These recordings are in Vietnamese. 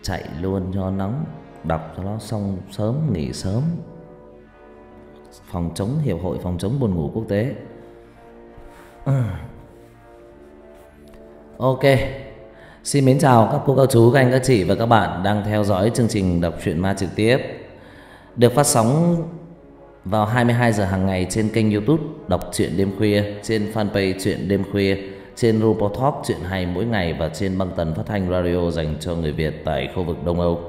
chạy luôn cho nóng, đọc cho nó xong sớm, nghỉ sớm. Hiệp hội phòng chống buồn ngủ quốc tế. Ok. Xin mến chào các cô, các chú, các anh, các chị và các bạn đang theo dõi chương trình đọc truyện ma trực tiếp được phát sóng vào 22 giờ hàng ngày trên kênh YouTube Đọc truyện đêm khuya, trên fanpage Truyện đêm khuya, trên Robot Talk truyện hay mỗi ngày và trên băng tần phát thanh radio dành cho người Việt tại khu vực Đông Âu.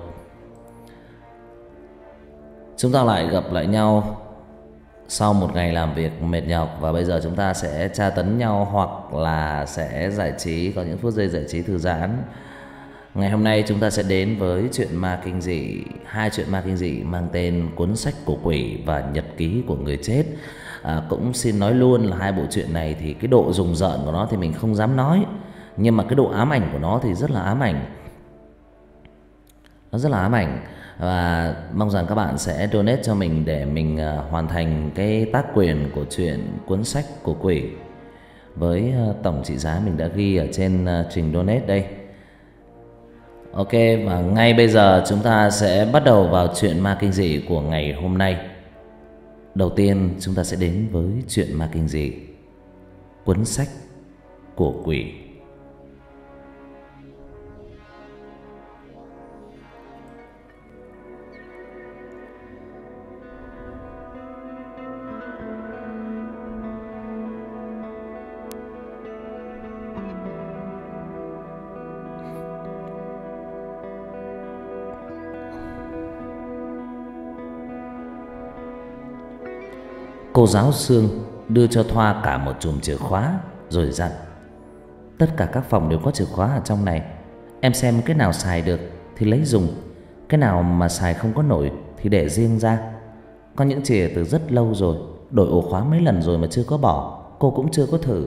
Chúng ta lại gặp lại nhau sau một ngày làm việc mệt nhọc, và bây giờ chúng ta sẽ tra tấn nhau hoặc là sẽ giải trí, có những phút giây giải trí thư giãn. Ngày hôm nay chúng ta sẽ đến với chuyện ma kinh dị, hai chuyện ma kinh dị mang tên Cuốn sách của quỷ và Nhật ký của người chết. Cũng xin nói luôn là hai bộ truyện này thì cái độ rùng rợn của nó thì mình không dám nói, nhưng mà cái độ ám ảnh của nó thì rất là ám ảnh. Nó rất là ám ảnh. Và mong rằng các bạn sẽ donate cho mình để mình hoàn thành cái tác quyền của chuyện Cuốn sách của quỷ, với tổng trị giá mình đã ghi ở trên trình donate đây. Ok, và ngay bây giờ chúng ta sẽ bắt đầu vào chuyện ma kinh dị của ngày hôm nay. Đầu tiên chúng ta sẽ đến với chuyện ma kinh dị Cuốn sách của quỷ. Cô giáo Sương đưa cho Thoa cả một chùm chìa khóa rồi dặn: tất cả các phòng đều có chìa khóa ở trong này. Em xem cái nào xài được thì lấy dùng, cái nào mà xài không có nổi thì để riêng ra. Có những chìa từ rất lâu rồi, đổi ổ khóa mấy lần rồi mà chưa có bỏ, cô cũng chưa có thử.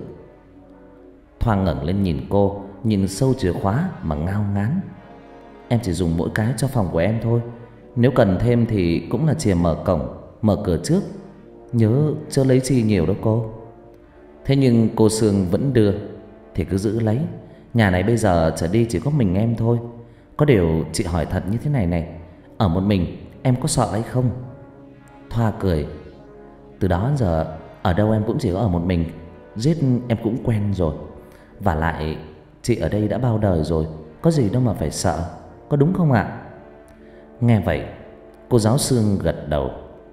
Thoa ngẩng lên nhìn cô, nhìn sâu chìa khóa mà ngao ngán: em chỉ dùng mỗi cái cho phòng của em thôi, nếu cần thêm thì cũng là chìa mở cổng, mở cửa trước, nhớ chớ lấy chi nhiều đó cô. Thế nhưng cô Sương vẫn đưa: thì cứ giữ lấy, nhà này bây giờ trở đi chỉ có mình em thôi. Có điều chị hỏi thật như thế này này, ở một mình em có sợ hay không? Thoa cười: từ đó đến giờ ở đâu em cũng chỉ có ở một mình, giết em cũng quen rồi. Và lại chị ở đây đã bao đời rồi, có gì đâu mà phải sợ, có đúng không ạ? Nghe vậy, cô giáo Sương gật đầu.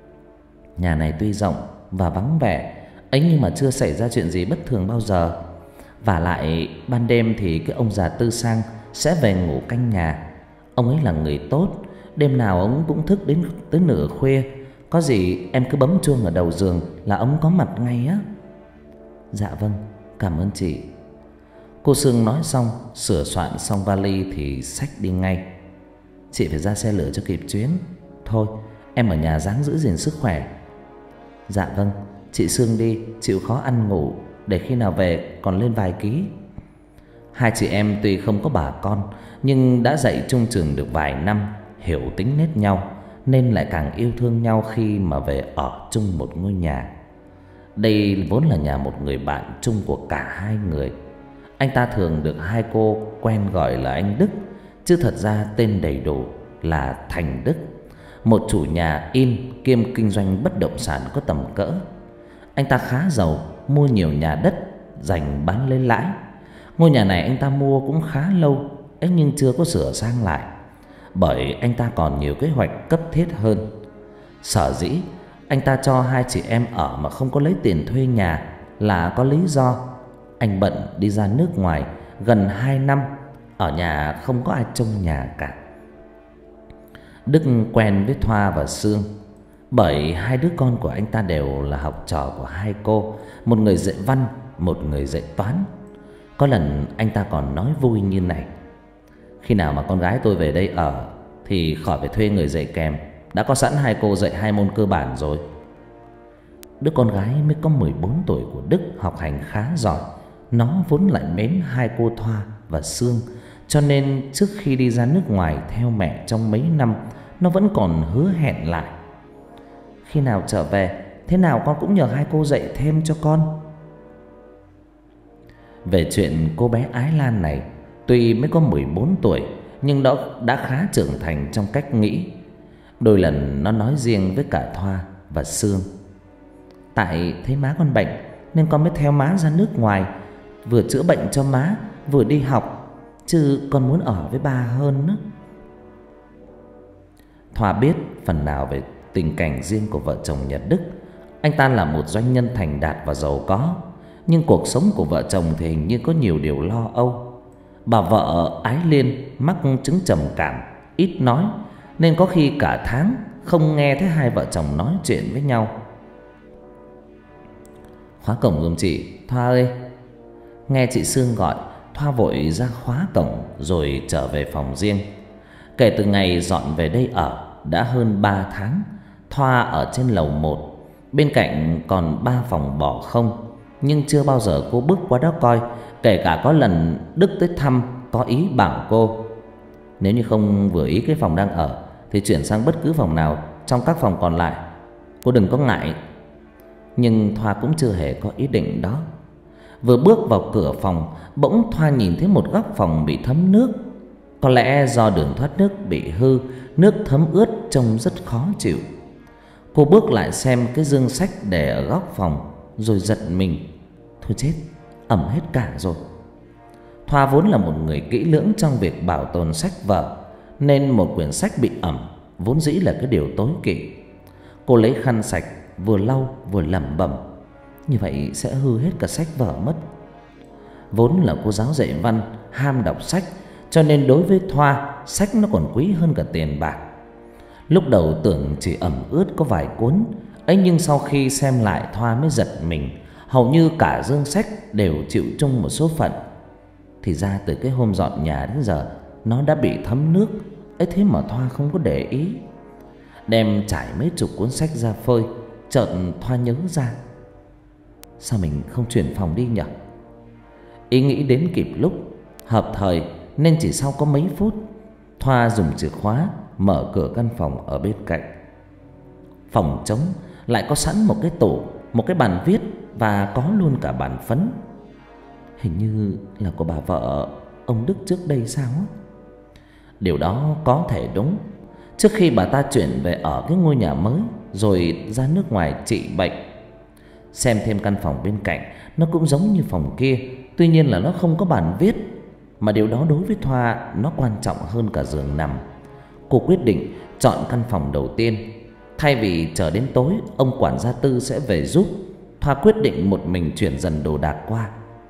Nhà này tuy rộng và vắng vẻ ấy, nhưng mà chưa xảy ra chuyện gì bất thường bao giờ. Và lại ban đêm thì cái ông già Tư Sang sẽ về ngủ canh nhà. Ông ấy là người tốt, đêm nào ông cũng thức đến tới nửa khuya. Có gì em cứ bấm chuông ở đầu giường là ông có mặt ngay á. Dạ vâng, cảm ơn chị. Cô Sương nói xong, sửa soạn xong vali thì xách đi ngay. Chị phải ra xe lửa cho kịp chuyến. Thôi em ở nhà ráng giữ gìn sức khỏe. Dạ vâng, chị Sương đi, chịu khó ăn ngủ, để khi nào về còn lên vài ký. Hai chị em tuy không có bà con, nhưng đã dạy chung trường được vài năm, hiểu tính nết nhau, nên lại càng yêu thương nhau khi mà về ở chung một ngôi nhà. Đây vốn là nhà một người bạn chung của cả hai người. Anh ta thường được hai cô quen gọi là anh Đức, chứ thật ra tên đầy đủ là Thành Đức, một chủ nhà in kiêm kinh doanh bất động sản có tầm cỡ. Anh ta khá giàu, mua nhiều nhà đất dành bán lấy lãi. Ngôi nhà này anh ta mua cũng khá lâu ấy, nhưng chưa có sửa sang lại, bởi anh ta còn nhiều kế hoạch cấp thiết hơn. Sở dĩ anh ta cho hai chị em ở mà không có lấy tiền thuê nhà là có lý do. Anh bận đi ra nước ngoài gần 2 năm, ở nhà không có ai trông nhà cả. Đức quen với Thoa và Sương bởi hai đứa con của anh ta đều là học trò của hai cô, một người dạy văn, một người dạy toán. Có lần anh ta còn nói vui như này: khi nào mà con gái tôi về đây ở thì khỏi phải thuê người dạy kèm, đã có sẵn hai cô dạy 2 môn cơ bản rồi. Đứa con gái mới có 14 tuổi của Đức học hành khá giỏi. Nó vốn lại mến hai cô Thoa và Sương, cho nên trước khi đi ra nước ngoài theo mẹ trong mấy năm, nó vẫn còn hứa hẹn lại: khi nào trở về, thế nào con cũng nhờ hai cô dạy thêm cho con. Về chuyện cô bé Ái Lan này, tuy mới có 14 tuổi nhưng nó đã khá trưởng thành trong cách nghĩ. Đôi lần nó nói riêng với cả Thoa và Sương: tại thấy má con bệnh nên con mới theo má ra nước ngoài, vừa chữa bệnh cho má vừa đi học, chứ con muốn ở với ba hơn nữa. Thoa biết phần nào về tình cảnh riêng của vợ chồng Nhật Đức. Anh ta là một doanh nhân thành đạt và giàu có, nhưng cuộc sống của vợ chồng thì hình như có nhiều điều lo âu. Bà vợ Ái Liên mắc chứng trầm cảm, ít nói, nên có khi cả tháng không nghe thấy hai vợ chồng nói chuyện với nhau. Khóa cổng giùm chị, Thoa ơi. Nghe chị Sương gọi, Thoa vội ra khóa cổng rồi trở về phòng riêng. Kể từ ngày dọn về đây ở đã hơn 3 tháng, Thoa ở trên lầu 1, bên cạnh còn 3 phòng bỏ không, nhưng chưa bao giờ cô bước qua đó coi. Kể cả có lần Đức tới thăm, có ý bảo cô nếu như không vừa ý cái phòng đang ở thì chuyển sang bất cứ phòng nào trong các phòng còn lại, cô đừng có ngại. Nhưng Thoa cũng chưa hề có ý định đó. Vừa bước vào cửa phòng, bỗng Thoa nhìn thấy một góc phòng bị thấm nước. Có lẽ do đường thoát nước bị hư, nước thấm ướt trông rất khó chịu. Cô bước lại xem cái dương sách để ở góc phòng rồi giật mình: thôi chết, ẩm hết cả rồi. Thoa vốn là một người kỹ lưỡng trong việc bảo tồn sách vở, nên một quyển sách bị ẩm vốn dĩ là cái điều tối kỵ. Cô lấy khăn sạch vừa lau vừa lẩm bẩm: như vậy sẽ hư hết cả sách vở mất. Vốn là cô giáo dạy văn, ham đọc sách, cho nên đối với Thoa, sách nó còn quý hơn cả tiền bạc. Lúc đầu tưởng chỉ ẩm ướt có vài cuốn ấy, nhưng sau khi xem lại, Thoa mới giật mình. Hầu như cả dương sách đều chịu chung một số phận. Thì ra từ cái hôm dọn nhà đến giờ nó đã bị thấm nước ấy, thế mà Thoa không có để ý. Đem trải mấy chục cuốn sách ra phơi, chợt Thoa nhớ ra: sao mình không chuyển phòng đi nhỉ? Ý nghĩ đến kịp lúc, hợp thời, nên chỉ sau có mấy phút, Thoa dùng chìa khóa mở cửa căn phòng ở bên cạnh. Phòng trống, lại có sẵn một cái tủ, một cái bàn viết và có luôn cả bàn phấn. Hình như là của bà vợ ông Đức trước đây sao á? Điều đó có thể đúng. Trước khi bà ta chuyển về ở cái ngôi nhà mới rồi ra nước ngoài trị bệnh. Xem thêm căn phòng bên cạnh, nó cũng giống như phòng kia, tuy nhiên là nó không có bàn viết. Mà điều đó đối với Thoa nó quan trọng hơn cả giường nằm. Cô quyết định chọn căn phòng đầu tiên. Thay vì chờ đến tối ông quản gia Tư sẽ về giúp, Thoa quyết định một mình chuyển dần đồ đạc qua.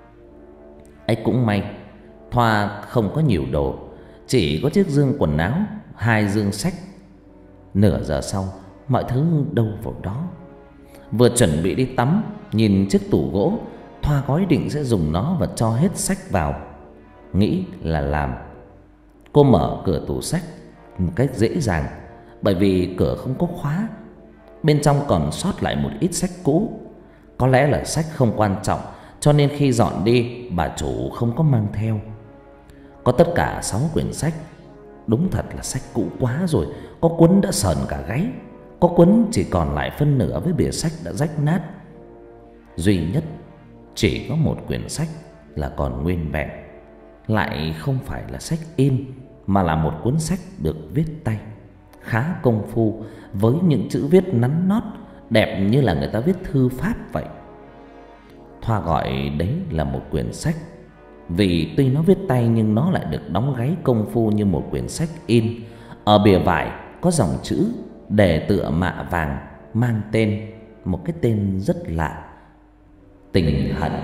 Ấy cũng may, Thoa không có nhiều đồ, chỉ có chiếc dương quần áo, 2 dương sách. Nửa giờ sau, mọi thứ đâu vào đó. Vừa chuẩn bị đi tắm, nhìn chiếc tủ gỗ, Thoa có ý định sẽ dùng nó và cho hết sách vào. Nghĩ là làm. Cô mở cửa tủ sách một cách dễ dàng, bởi vì cửa không có khóa. Bên trong còn sót lại một ít sách cũ. Có lẽ là sách không quan trọng, cho nên khi dọn đi, bà chủ không có mang theo. Có tất cả 6 quyển sách. Đúng thật là sách cũ quá rồi. Có cuốn đã sờn cả gáy, có cuốn chỉ còn lại phân nửa với bìa sách đã rách nát. Duy nhất chỉ có một quyển sách là còn nguyên vẹn, lại không phải là sách in, mà là một cuốn sách được viết tay, khá công phu, với những chữ viết nắn nót, đẹp như là người ta viết thư pháp vậy. Thoa gọi đấy là một quyển sách, vì tuy nó viết tay nhưng nó lại được đóng gáy công phu như một quyển sách in. Ở bìa vải có dòng chữ đề tựa mạ vàng, mang tên, một cái tên rất lạ: Tình Hận.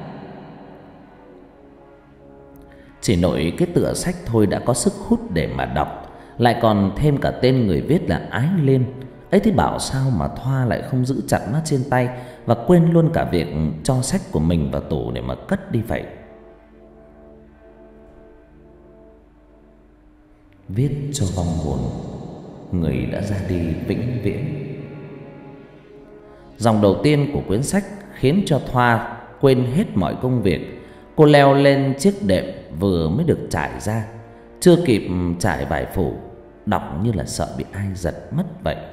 Chỉ nội cái tựa sách thôi đã có sức hút để mà đọc, lại còn thêm cả tên người viết là Ái Liên. Ấy thì bảo sao mà Thoa lại không giữ chặt nó trên tay và quên luôn cả việc cho sách của mình vào tủ để mà cất đi vậy. Viết cho vong hồn người đã ra đi vĩnh viễn. Dòng đầu tiên của quyển sách khiến cho Thoa quên hết mọi công việc. Cô leo lên chiếc đệm vừa mới được trải ra, chưa kịp trải vải phủ, đọc như là sợ bị ai giật mất vậy.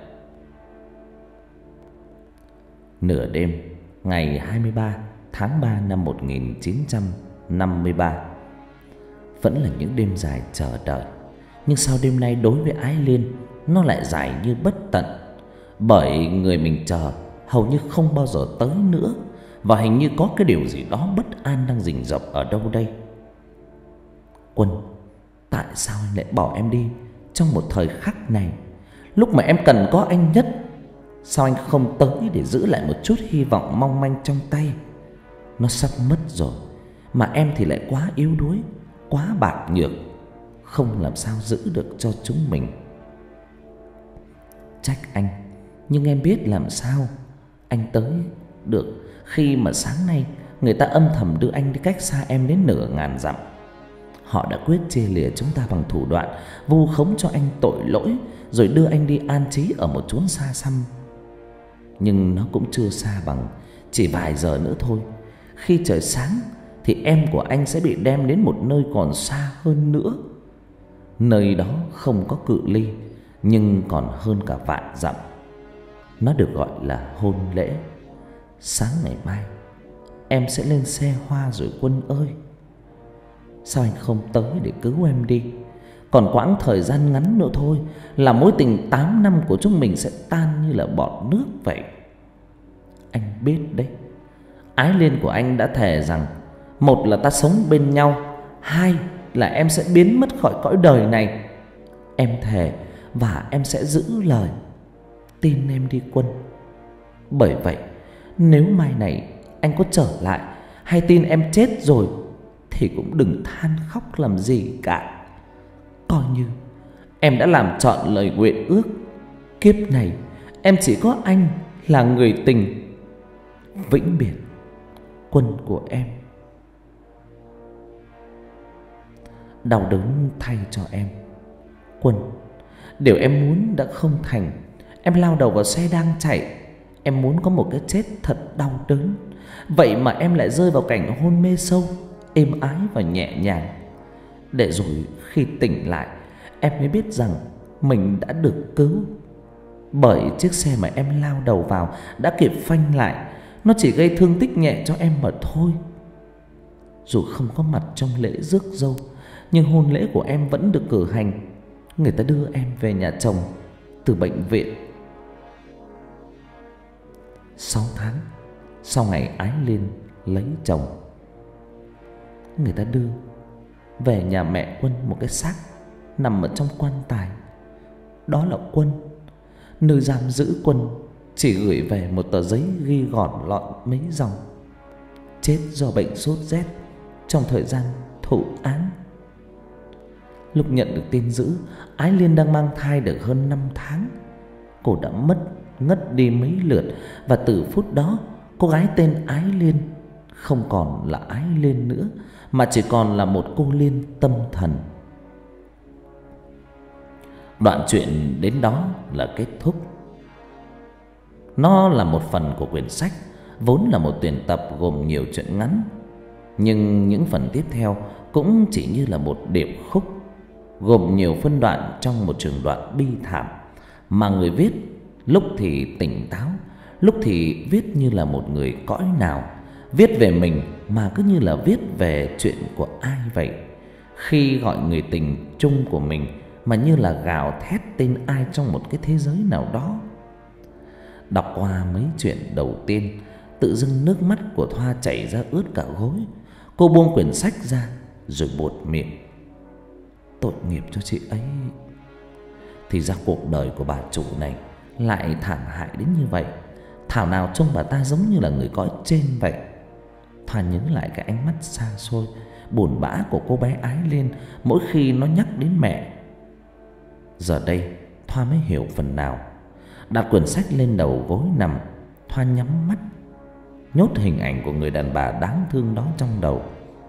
Nửa đêm ngày 23 tháng 3 năm 1953, vẫn là những đêm dài chờ đợi. Nhưng sao đêm nay đối với Ái Liên nó lại dài như bất tận? Bởi người mình chờ hầu như không bao giờ tới nữa, và hình như có cái điều gì đó bất an đang rình rập ở đâu đây. Quân, tại sao anh lại bỏ em đi trong một thời khắc này, lúc mà em cần có anh nhất? Sao anh không tới để giữ lại một chút hy vọng mong manh trong tay? Nó sắp mất rồi, mà em thì lại quá yếu đuối, quá bạc nhược, không làm sao giữ được cho chúng mình. Trách anh, nhưng em biết làm sao. Anh tới được khi mà sáng nay người ta âm thầm đưa anh đi cách xa em đến nửa ngàn dặm. Họ đã quyết chia lìa chúng ta bằng thủ đoạn vu khống cho anh tội lỗi, rồi đưa anh đi an trí ở một chốn xa xăm. Nhưng nó cũng chưa xa bằng. Chỉ vài giờ nữa thôi, khi trời sáng thì em của anh sẽ bị đem đến một nơi còn xa hơn nữa. Nơi đó không có cự ly, nhưng còn hơn cả vạn dặm. Nó được gọi là hôn lễ. Sáng ngày mai em sẽ lên xe hoa rồi Quân ơi. Sao anh không tới để cứu em đi? Còn quãng thời gian ngắn nữa thôi là mối tình 8 năm của chúng mình sẽ tan như là bọt nước vậy. Anh biết đấy, Ái Liên của anh đã thề rằng, một là ta sống bên nhau, hai là em sẽ biến mất khỏi cõi đời này. Em thề và em sẽ giữ lời. Tin em đi Quân. Bởi vậy, nếu mai này anh có trở lại, hay tin em chết rồi, thì cũng đừng than khóc làm gì cả. Coi như em đã làm trọn lời nguyện ước. Kiếp này em chỉ có anh là người tình vĩnh biệt. Quân của em. Đau đớn thay cho em, Quân. Điều em muốn đã không thành. Em lao đầu vào xe đang chạy. Em muốn có một cái chết thật đau đớn. Vậy mà em lại rơi vào cảnh hôn mê sâu, êm ái và nhẹ nhàng. Để rồi khi tỉnh lại, em mới biết rằng mình đã được cứu. Bởi chiếc xe mà em lao đầu vào đã kịp phanh lại. Nó chỉ gây thương tích nhẹ cho em mà thôi. Dù không có mặt trong lễ rước dâu, nhưng hôn lễ của em vẫn được cử hành. Người ta đưa em về nhà chồng từ bệnh viện. 6 tháng sau ngày Ái Liên lấy chồng, người ta đưa về nhà mẹ Quân một cái xác nằm ở trong quan tài. Đó là Quân. Nơi giam giữ Quân chỉ gửi về một tờ giấy ghi gọn lọn mấy dòng: chết do bệnh sốt rét trong thời gian thụ án. Lúc nhận được tin dữ, Ái Liên đang mang thai được hơn 5 tháng. Cô đã ngất đi mấy lượt, và từ phút đó, cô gái tên Ái Liên không còn là Ái Liên nữa, mà chỉ còn là một cô Liên tâm thần. Đoạn chuyện đến đó là kết thúc. Nó là một phần của quyển sách, vốn là một tuyển tập gồm nhiều truyện ngắn. Nhưng những phần tiếp theo cũng chỉ như là một điệp khúc, gồm nhiều phân đoạn trong một trường đoạn bi thảm, mà người viết lúc thì tỉnh táo, lúc thì viết như là một người cõi nào, viết về mình mà cứ như là viết về chuyện của ai vậy. Khi gọi người tình chung của mình mà như là gào thét tên ai trong một cái thế giới nào đó. Đọc qua mấy chuyện đầu tiên, tự dưng nước mắt của Thoa chảy ra ướt cả gối. Cô buông quyển sách ra rồi buột miệng: tội nghiệp cho chị ấy. Thì ra cuộc đời của bà chủ này lại thảm hại đến như vậy. Thảo nào trông bà ta giống như là người cõi trên vậy. Thoa nhớ lại cái ánh mắt xa xôi, buồn bã của cô bé Ái Liên mỗi khi nó nhắc đến mẹ. Giờ đây Thoa mới hiểu phần nào. Đặt quyển sách lên đầu gối nằm, Thoa nhắm mắt, nhốt hình ảnh của người đàn bà đáng thương đó trong đầu.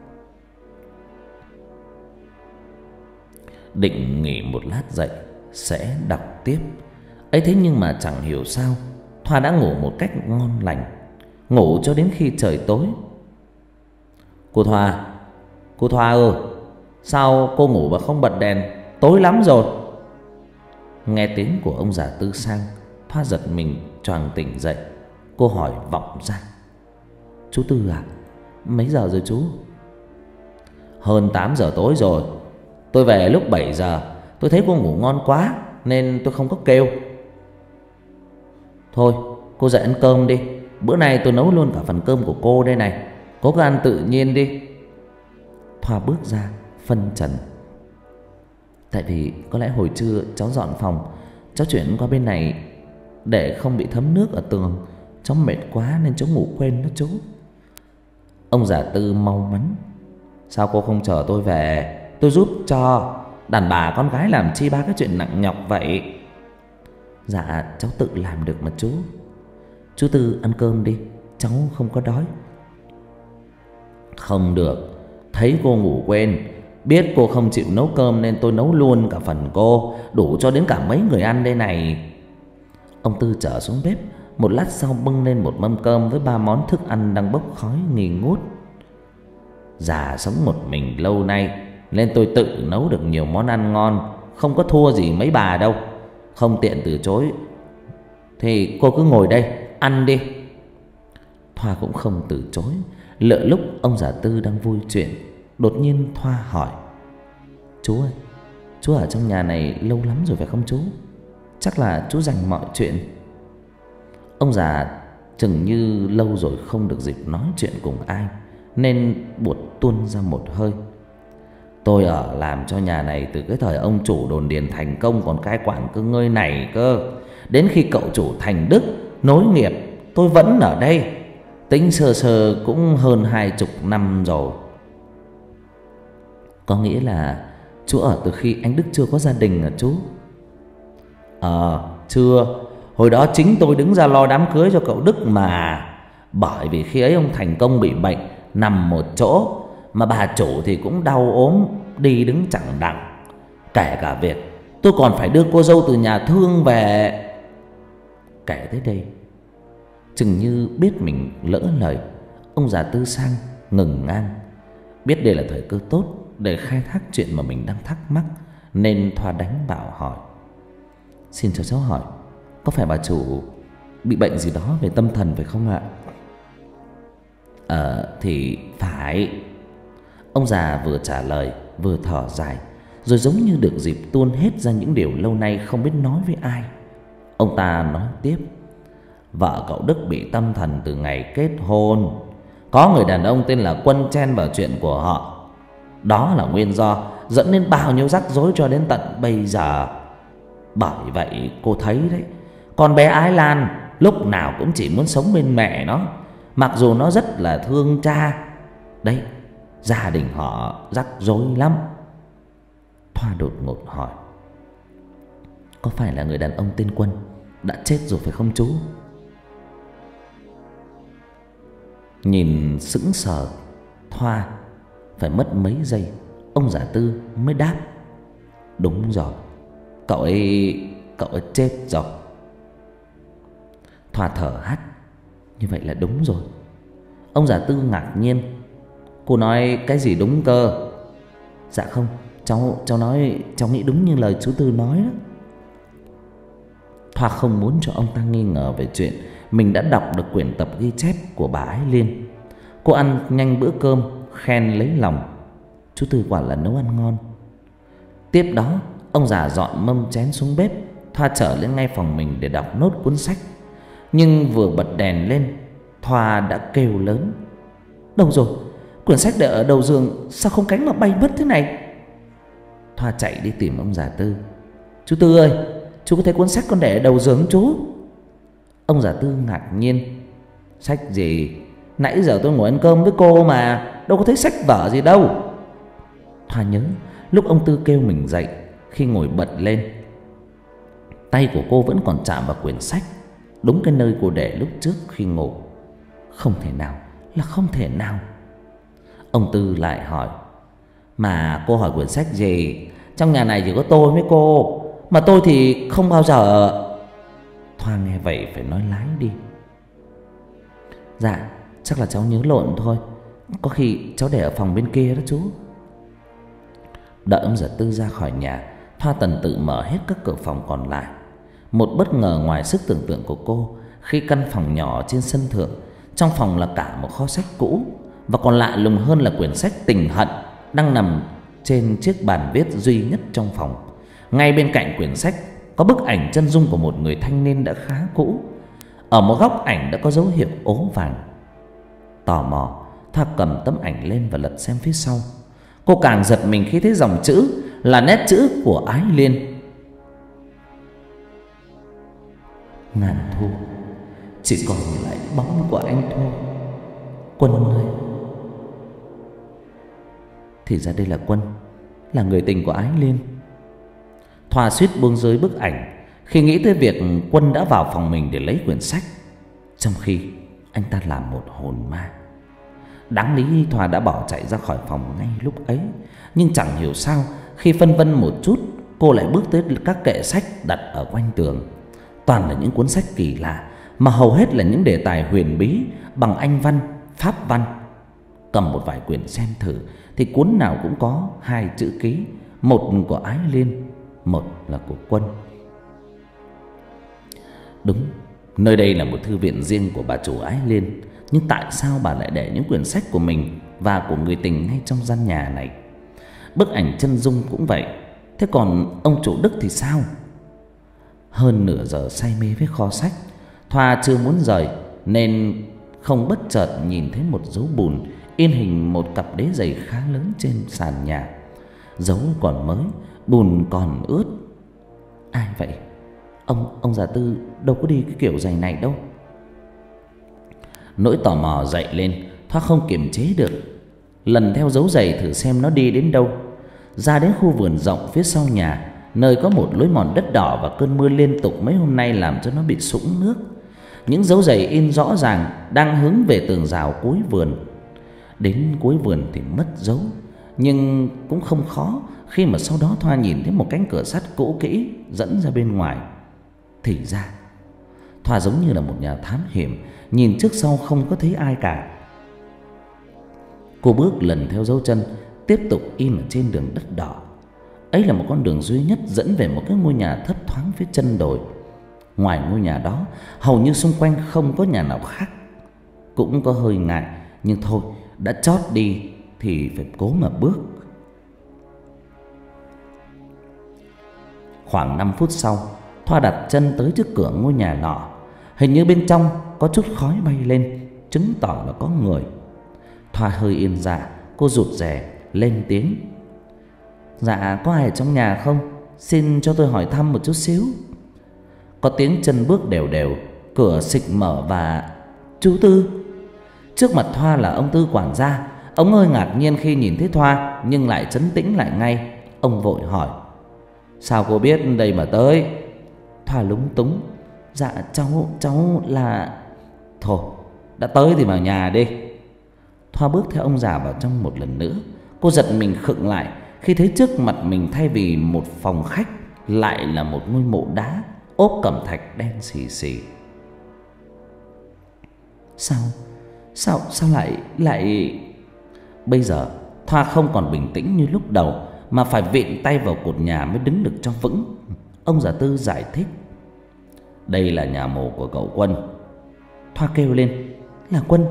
Định nghỉ một lát dậy sẽ đọc tiếp. Ấy thế nhưng mà chẳng hiểu sao Thoa đã ngủ một cách ngon lành, ngủ cho đến khi trời tối. Cô Thoa ơi, sao cô ngủ mà không bật đèn? Tối lắm rồi. Nghe tiếng của ông già Tư Sang, Thoa giật mình choàng tỉnh dậy. Cô hỏi vọng ra: chú Tư à, mấy giờ rồi chú? Hơn 8 giờ tối rồi. Tôi về lúc 7 giờ Tôi thấy cô ngủ ngon quá nên tôi không có kêu. Thôi cô dậy ăn cơm đi. Bữa nay tôi nấu luôn cả phần cơm của cô đây này. Cô cứ ăn tự nhiên đi. Thoa bước ra phân trần. Tại vì có lẽ hồi trưa cháu dọn phòng, cháu chuyển qua bên này để không bị thấm nước ở tường. Cháu mệt quá nên cháu ngủ quên đó chú. Ông già Tư mau mắn. Sao cô không chờ tôi về, tôi giúp cho. Đàn bà con gái làm chi ba cái chuyện nặng nhọc vậy? Dạ cháu tự làm được mà chú. Chú Tư ăn cơm đi, cháu không có đói. Không được, thấy cô ngủ quên, biết cô không chịu nấu cơm nên tôi nấu luôn cả phần cô, đủ cho đến cả mấy người ăn đây này. Ông Tư trở xuống bếp, một lát sau bưng lên một mâm cơm với 3 món thức ăn đang bốc khói nghi ngút. Già sống một mình lâu nay nên tôi tự nấu được nhiều món ăn ngon, không có thua gì mấy bà đâu. Không tiện từ chối thì cô cứ ngồi đây ăn đi. Thoa cũng không từ chối. Lỡ lúc ông già Tư đang vui chuyện, đột nhiên Thoa hỏi: Chú ơi, chú ở trong nhà này lâu lắm rồi phải không chú? Chắc là chú dành mọi chuyện. Ông già chừng như lâu rồi không được dịp nói chuyện cùng ai nên buột tuôn ra một hơi. Tôi ở làm cho nhà này từ cái thời ông chủ đồn điền thành công còn cai quản cơ ngơi này cơ. Đến khi cậu chủ thành đức nối nghiệp, tôi vẫn ở đây. Tính sơ sơ cũng hơn 20 năm rồi. Có nghĩa là chú ở từ khi anh Đức chưa có gia đình hả chú? Chưa. Hồi đó chính tôi đứng ra lo đám cưới cho cậu Đức mà. Bởi vì khi ấy ông thành công bị bệnh, nằm một chỗ, mà bà chủ thì cũng đau ốm, đi đứng chẳng đặng. Kể cả việc tôi còn phải đưa cô dâu từ nhà thương về. Kể tới đây, chừng như biết mình lỡ lời, ông già Tư sang ngừng ngang. Biết đây là thời cơ tốt để khai thác chuyện mà mình đang thắc mắc nên Thoa đánh bảo hỏi: Xin cho cháu hỏi, có phải bà chủ bị bệnh gì đó về tâm thần phải không ạ? Thì phải. Ông già vừa trả lời vừa thở dài, rồi giống như được dịp tuôn hết ra những điều lâu nay không biết nói với ai. Ông ta nói tiếp: Vợ cậu Đức bị tâm thần từ ngày kết hôn. Có người đàn ông tên là Quân chen vào chuyện của họ. Đó là nguyên do dẫn đến bao nhiêu rắc rối cho đến tận bây giờ. Bởi vậy cô thấy đấy, con bé Ái Lan lúc nào cũng chỉ muốn sống bên mẹ nó, mặc dù nó rất là thương cha. Đấy, gia đình họ rắc rối lắm. Thoa đột ngột hỏi: Có phải là người đàn ông tên Quân đã chết rồi phải không chú? Nhìn sững sờ Thoa, phải mất mấy giây ông già Tư mới đáp: Đúng rồi, cậu ấy chết rồi. Thoa thở hắt: Như vậy là đúng rồi. Ông già Tư ngạc nhiên: Cô nói cái gì đúng cơ? Dạ không, cháu nói, cháu nghĩ đúng như lời chú Tư nói đó. Thoa không muốn cho ông ta nghi ngờ về chuyện mình đã đọc được quyển tập ghi chép của bà Ái Liên. Cô ăn nhanh bữa cơm, khen lấy lòng: Chú Tư quả là nấu ăn ngon. Tiếp đó ông già dọn mâm chén xuống bếp. Thoa trở lên ngay phòng mình để đọc nốt cuốn sách. Nhưng vừa bật đèn lên, Thoa đã kêu lớn: Đâu rồi? Quyển sách để ở đầu giường, sao không cánh mà bay mất thế này? Thoa chạy đi tìm ông già Tư: Chú Tư ơi, chú có thấy cuốn sách con để ở đầu giường không chú? Ông già Tư ngạc nhiên: Sách gì? Nãy giờ tôi ngồi ăn cơm với cô mà, đâu có thấy sách vở gì đâu. Thoa nhớ lúc ông Tư kêu mình dậy, khi ngồi bật lên, tay của cô vẫn còn chạm vào quyển sách, đúng cái nơi cô để lúc trước khi ngủ. Không thể nào, là không thể nào. Ông Tư lại hỏi: Mà cô hỏi quyển sách gì? Trong nhà này chỉ có tôi với cô, mà tôi thì không bao giờ. Thoa nghe vậy phải nói lái đi: Dạ, chắc là cháu nhớ lộn thôi. Có khi cháu để ở phòng bên kia đó chú. Đợi ông già Tư ra khỏi nhà, Thoa tần tự mở hết các cửa phòng còn lại. Một bất ngờ ngoài sức tưởng tượng của cô khi căn phòng nhỏ trên sân thượng, trong phòng là cả một kho sách cũ, và còn lạ lùng hơn là quyển sách Tình Hận đang nằm trên chiếc bàn viết duy nhất trong phòng. Ngay bên cạnh quyển sách có bức ảnh chân dung của một người thanh niên đã khá cũ. Ở một góc ảnh đã có dấu hiệu ố vàng. Tò mò, Thoa cầm tấm ảnh lên và lật xem phía sau. Cô càng giật mình khi thấy dòng chữ là nét chữ của Ái Liên. Ngàn thu, chỉ còn lại bóng của anh thôi, Quân ơi. Thì ra đây là Quân, là người tình của Ái Liên. Thoa suýt buông rơi bức ảnh khi nghĩ tới việc Quân đã vào phòng mình để lấy quyển sách, trong khi anh ta là một hồn ma. Đáng lý Thoa đã bỏ chạy ra khỏi phòng ngay lúc ấy, nhưng chẳng hiểu sao khi phân vân một chút, cô lại bước tới các kệ sách đặt ở quanh tường. Toàn là những cuốn sách kỳ lạ, mà hầu hết là những đề tài huyền bí bằng Anh văn, Pháp văn. Cầm một vài quyển xem thử thì cuốn nào cũng có 2 chữ ký, một của Ái Liên, một là của Quân. Đúng, nơi đây là một thư viện riêng của bà chủ Ái Liên, nhưng tại sao bà lại để những quyển sách của mình và của người tình ngay trong gian nhà này? Bức ảnh chân dung cũng vậy. Thế còn ông chủ Đức thì sao? Hơn nửa giờ say mê với kho sách, Thoa chưa muốn rời nên không bất chợt nhìn thấy một dấu bùn in hình một cặp đế giày khá lớn trên sàn nhà. Dấu còn mới, bùn còn ướt. Ai vậy? Ông già Tư đâu có đi cái kiểu giày này đâu. Nỗi tò mò dậy lên, Thoa không kiềm chế được, lần theo dấu giày thử xem nó đi đến đâu. Ra đến khu vườn rộng phía sau nhà, nơi có một lối mòn đất đỏ và cơn mưa liên tục mấy hôm nay làm cho nó bị sũng nước. Những dấu giày in rõ ràng đang hướng về tường rào cuối vườn. Đến cuối vườn thì mất dấu, nhưng cũng không khó khi mà sau đó Thoa nhìn thấy một cánh cửa sắt cũ kỹ dẫn ra bên ngoài. Thì ra Thoa giống như là một nhà thám hiểm, nhìn trước sau không có thấy ai cả. Cô bước lần theo dấu chân, tiếp tục in ở trên đường đất đỏ. Ấy là một con đường duy nhất dẫn về một cái ngôi nhà thấp thoáng phía chân đồi. Ngoài ngôi nhà đó, hầu như xung quanh không có nhà nào khác. Cũng có hơi ngại, nhưng thôi, đã chót đi thì phải cố mà bước. Khoảng 5 phút sau, Thoa đặt chân tới trước cửa ngôi nhà nọ. Hình như bên trong có chút khói bay lên, chứng tỏ là có người. Thoa hơi yên dạ, cô rụt rè lên tiếng: "Dạ, có ai ở trong nhà không? Xin cho tôi hỏi thăm một chút xíu." Có tiếng chân bước đều đều, cửa xịch mở và: "Chú Tư." Trước mặt Thoa là ông Tư quản gia. Ông hơi ngạc nhiên khi nhìn thấy Thoa, nhưng lại trấn tĩnh lại ngay. Ông vội hỏi: "Sao cô biết đây mà tới?" Thoa lúng túng: "Dạ cháu là..." "Thôi, đã tới thì vào nhà đi." Thoa bước theo ông già vào trong một lần nữa. Cô giật mình khựng lại khi thấy trước mặt mình thay vì một phòng khách lại là một ngôi mộ đá ốp cẩm thạch đen xì xì. Sao lại... Bây giờ Thoa không còn bình tĩnh như lúc đầu, mà phải vịn tay vào cột nhà mới đứng được cho vững. Ông già Tư giải thích: "Đây là nhà mồ của cậu Quân." Thoa kêu lên: "Là Quân?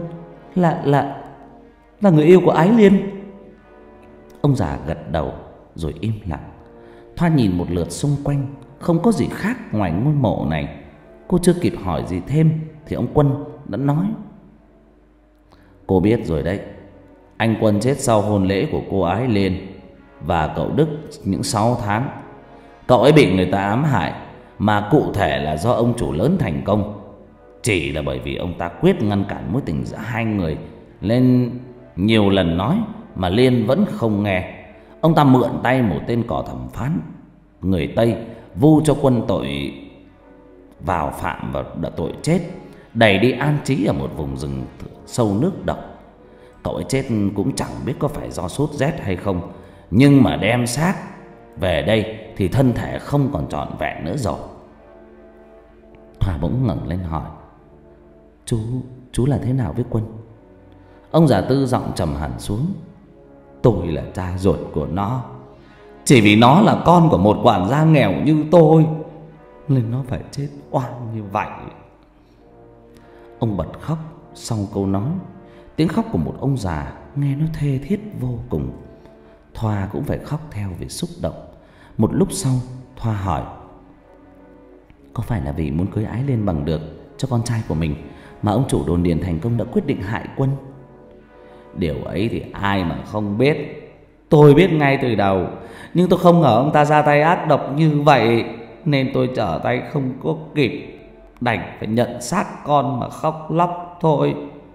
Là người yêu của Ái Liên?" Ông già gật đầu rồi im lặng. Thoa nhìn một lượt xung quanh, không có gì khác ngoài ngôi mộ này. Cô chưa kịp hỏi gì thêm thì ông Quân đã nói: "Cô biết rồi đấy, anh Quân chết sau hôn lễ của cô Ái Liên và cậu Đức những 6 tháng. Cậu ấy bị người ta ám hại, mà cụ thể là do ông chủ lớn thành công. Chỉ là bởi vì ông ta quyết ngăn cản mối tình giữa hai người, nên nhiều lần nói mà Liên vẫn không nghe. Ông ta mượn tay một tên cò thẩm phán người Tây vu cho Quân tội vào phạm và tội chết, đẩy đi an trí ở một vùng rừng sâu nước độc. Cậu ấy chết cũng chẳng biết có phải do sốt rét hay không, nhưng mà đem xác về đây thì thân thể không còn trọn vẹn nữa rồi." Thoa bỗng ngẩng lên hỏi: Chú là thế nào với Quân?" Ông già Tư giọng trầm hẳn xuống: "Tôi là cha ruột của nó. Chỉ vì nó là con của một quản gia nghèo như tôi nên nó phải chết oan như vậy." Ông bật khóc sau câu nói. Tiếng khóc của một ông già nghe nó thê thiết vô cùng. Thoa cũng phải khóc theo vì xúc động. Một lúc sau, Thoa hỏi: có phải là vì muốn cưới Ái Liên bằng được cho con trai của mình mà ông chủ đồn điền Thành Công đã quyết định hại Quân? Điều ấy thì ai mà không biết. Tôi biết ngay từ đầu, nhưng tôi không ngờ ông ta ra tay ác độc như vậy, nên tôi trở tay không có kịp, đành phải nhận xác con mà khóc lóc thôi.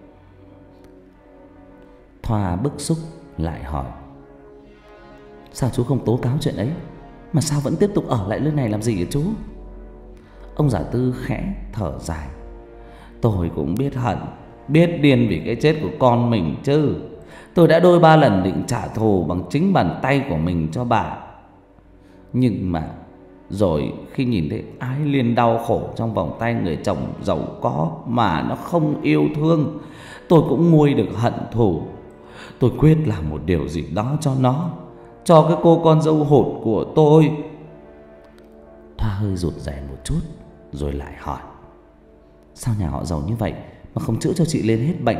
Thoa bức xúc lại hỏi: sao chú không tố cáo chuyện ấy, mà sao vẫn tiếp tục ở lại nơi này làm gì hả chú? Ông già Tư khẽ thở dài: tôi cũng biết hận, biết điên vì cái chết của con mình chứ. Tôi đã đôi ba lần định trả thù bằng chính bàn tay của mình cho bà. Nhưng mà rồi khi nhìn thấy Ái Liên đau khổ trong vòng tay người chồng giàu có mà nó không yêu thương, tôi cũng nguôi được hận thù. Tôi quyết làm một điều gì đó cho nó, cho cái cô con dâu hột của tôi. Thoa hơi rụt rè một chút rồi lại hỏi: sao nhà họ giàu như vậy mà không chữa cho chị Liên hết bệnh?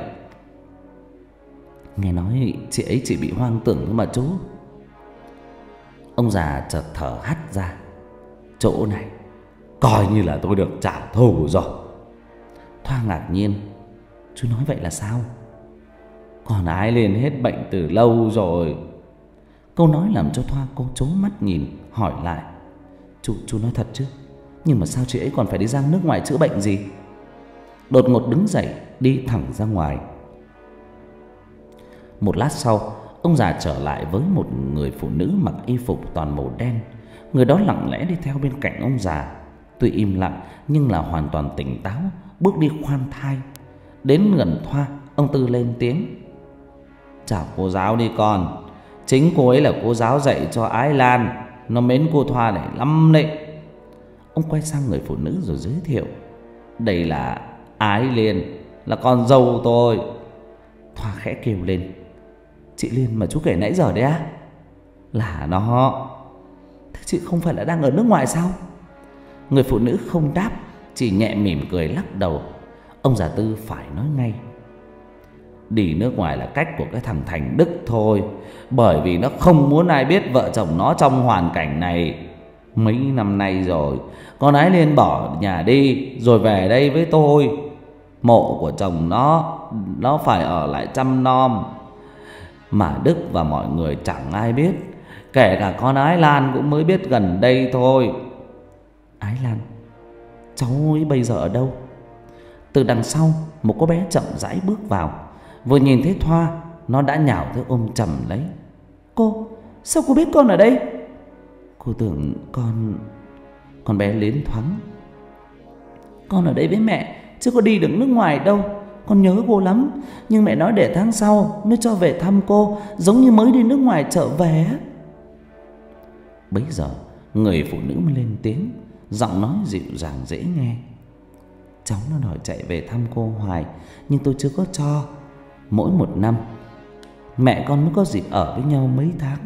Nghe nói chị ấy chỉ bị hoang tưởng thôi mà chú. Ông già chợt thở hắt ra: chỗ này coi như là tôi được trả thù rồi. Thoa ngạc nhiên: chú nói vậy là sao? Còn Ái Liên hết bệnh từ lâu rồi. Câu nói làm cho Thoa cô trố mắt nhìn, hỏi lại: chú nói thật chứ? Nhưng mà sao chị ấy còn phải đi ra nước ngoài chữa bệnh gì? Đột ngột đứng dậy đi thẳng ra ngoài. Một lát sau, ông già trở lại với một người phụ nữ mặc y phục toàn màu đen. Người đó lặng lẽ đi theo bên cạnh ông già, tuy im lặng nhưng là hoàn toàn tỉnh táo, bước đi khoan thai. Đến gần Thoa, ông Tư lên tiếng: chào cô giáo đi con. Chính cô ấy là cô giáo dạy cho Ái Lan, nó mến cô Thoa này lắm đấy. Ông quay sang người phụ nữ rồi giới thiệu: đây là Ái Liên, là con dâu tôi. Thoa khẽ kêu lên: chị Liên mà chú kể nãy giờ đấy á? Là nó. Thế chị không phải là đang ở nước ngoài sao? Người phụ nữ không đáp, chỉ nhẹ mỉm cười lắc đầu. Ông già Tư phải nói ngay: đi nước ngoài là cách của cái thằng Thành Đức thôi, bởi vì nó không muốn ai biết vợ chồng nó trong hoàn cảnh này. Mấy năm nay rồi, con Ái Liên bỏ nhà đi rồi về đây với tôi. Mộ của chồng nó phải ở lại chăm nom, mà Đức và mọi người chẳng ai biết, kể cả con Ái Lan cũng mới biết gần đây thôi. Ái Lan? Cháu ấy bây giờ ở đâu? Từ đằng sau, một cô bé chậm rãi bước vào. Vừa nhìn thấy Thoa, nó đã nhào tới ôm chầm lấy. Cô, sao cô biết con ở đây? Cô tưởng con bé liến thoáng: con ở đây với mẹ, chứ có đi được nước ngoài đâu. Con nhớ cô lắm, nhưng mẹ nói để tháng sau mới cho về thăm cô, giống như mới đi nước ngoài trở về. Bấy giờ người phụ nữ mới lên tiếng, giọng nói dịu dàng dễ nghe: cháu nó đòi chạy về thăm cô hoài, nhưng tôi chưa có cho. Mỗi một năm mẹ con mới có dịp ở với nhau mấy tháng.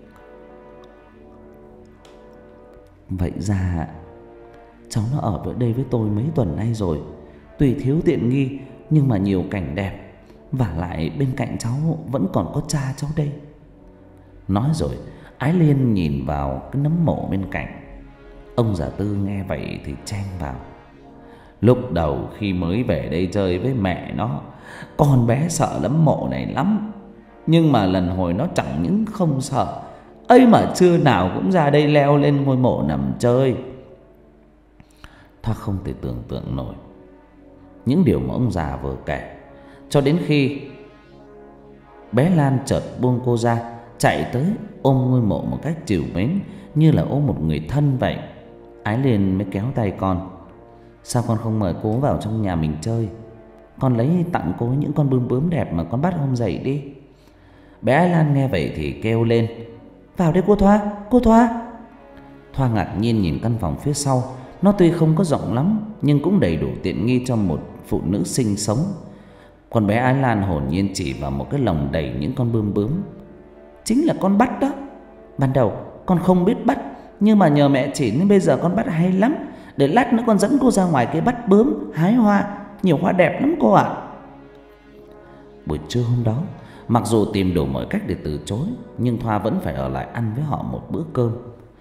Vậy ra cháu nó ở với đây với tôi mấy tuần nay rồi. Tuy thiếu tiện nghi nhưng mà nhiều cảnh đẹp, vả lại bên cạnh cháu vẫn còn có cha cháu đây. Nói rồi Ái Liên nhìn vào cái nấm mộ bên cạnh. Ông già Tư nghe vậy thì chen vào: lúc đầu khi mới về đây chơi với mẹ nó, con bé sợ nấm mộ này lắm. Nhưng mà lần hồi nó chẳng những không sợ, ấy mà trưa nào cũng ra đây leo lên ngôi mộ nằm chơi. Thoa không thể tưởng tượng nổi những điều mà ông già vừa kể, cho đến khi bé Lan chợt buông cô ra, chạy tới ôm ngôi mộ một cách trìu mến, như là ôm một người thân vậy. Ái Liên mới kéo tay con: sao con không mời cô vào trong nhà mình chơi? Con lấy tặng cô những con bướm bướm đẹp mà con bắt hôm dậy đi. Bé Ái Lan nghe vậy thì kêu lên: vào đây cô Thoa, cô Thoa. Thoa ngạc nhiên nhìn căn phòng phía sau. Nó tuy không có rộng lắm nhưng cũng đầy đủ tiện nghi cho một phụ nữ sinh sống. Còn bé Ái Lan hồn nhiên chỉ vào một cái lồng đầy những con bướm bướm: chính là con bắt đó. Ban đầu con không biết bắt, nhưng mà nhờ mẹ chỉ nên bây giờ con bắt hay lắm. Để lát nữa con dẫn cô ra ngoài cái bắt bướm hái hoa, nhiều hoa đẹp lắm cô ạ. Buổi trưa hôm đó, mặc dù tìm đủ mọi cách để từ chối, nhưng Thoa vẫn phải ở lại ăn với họ một bữa cơm.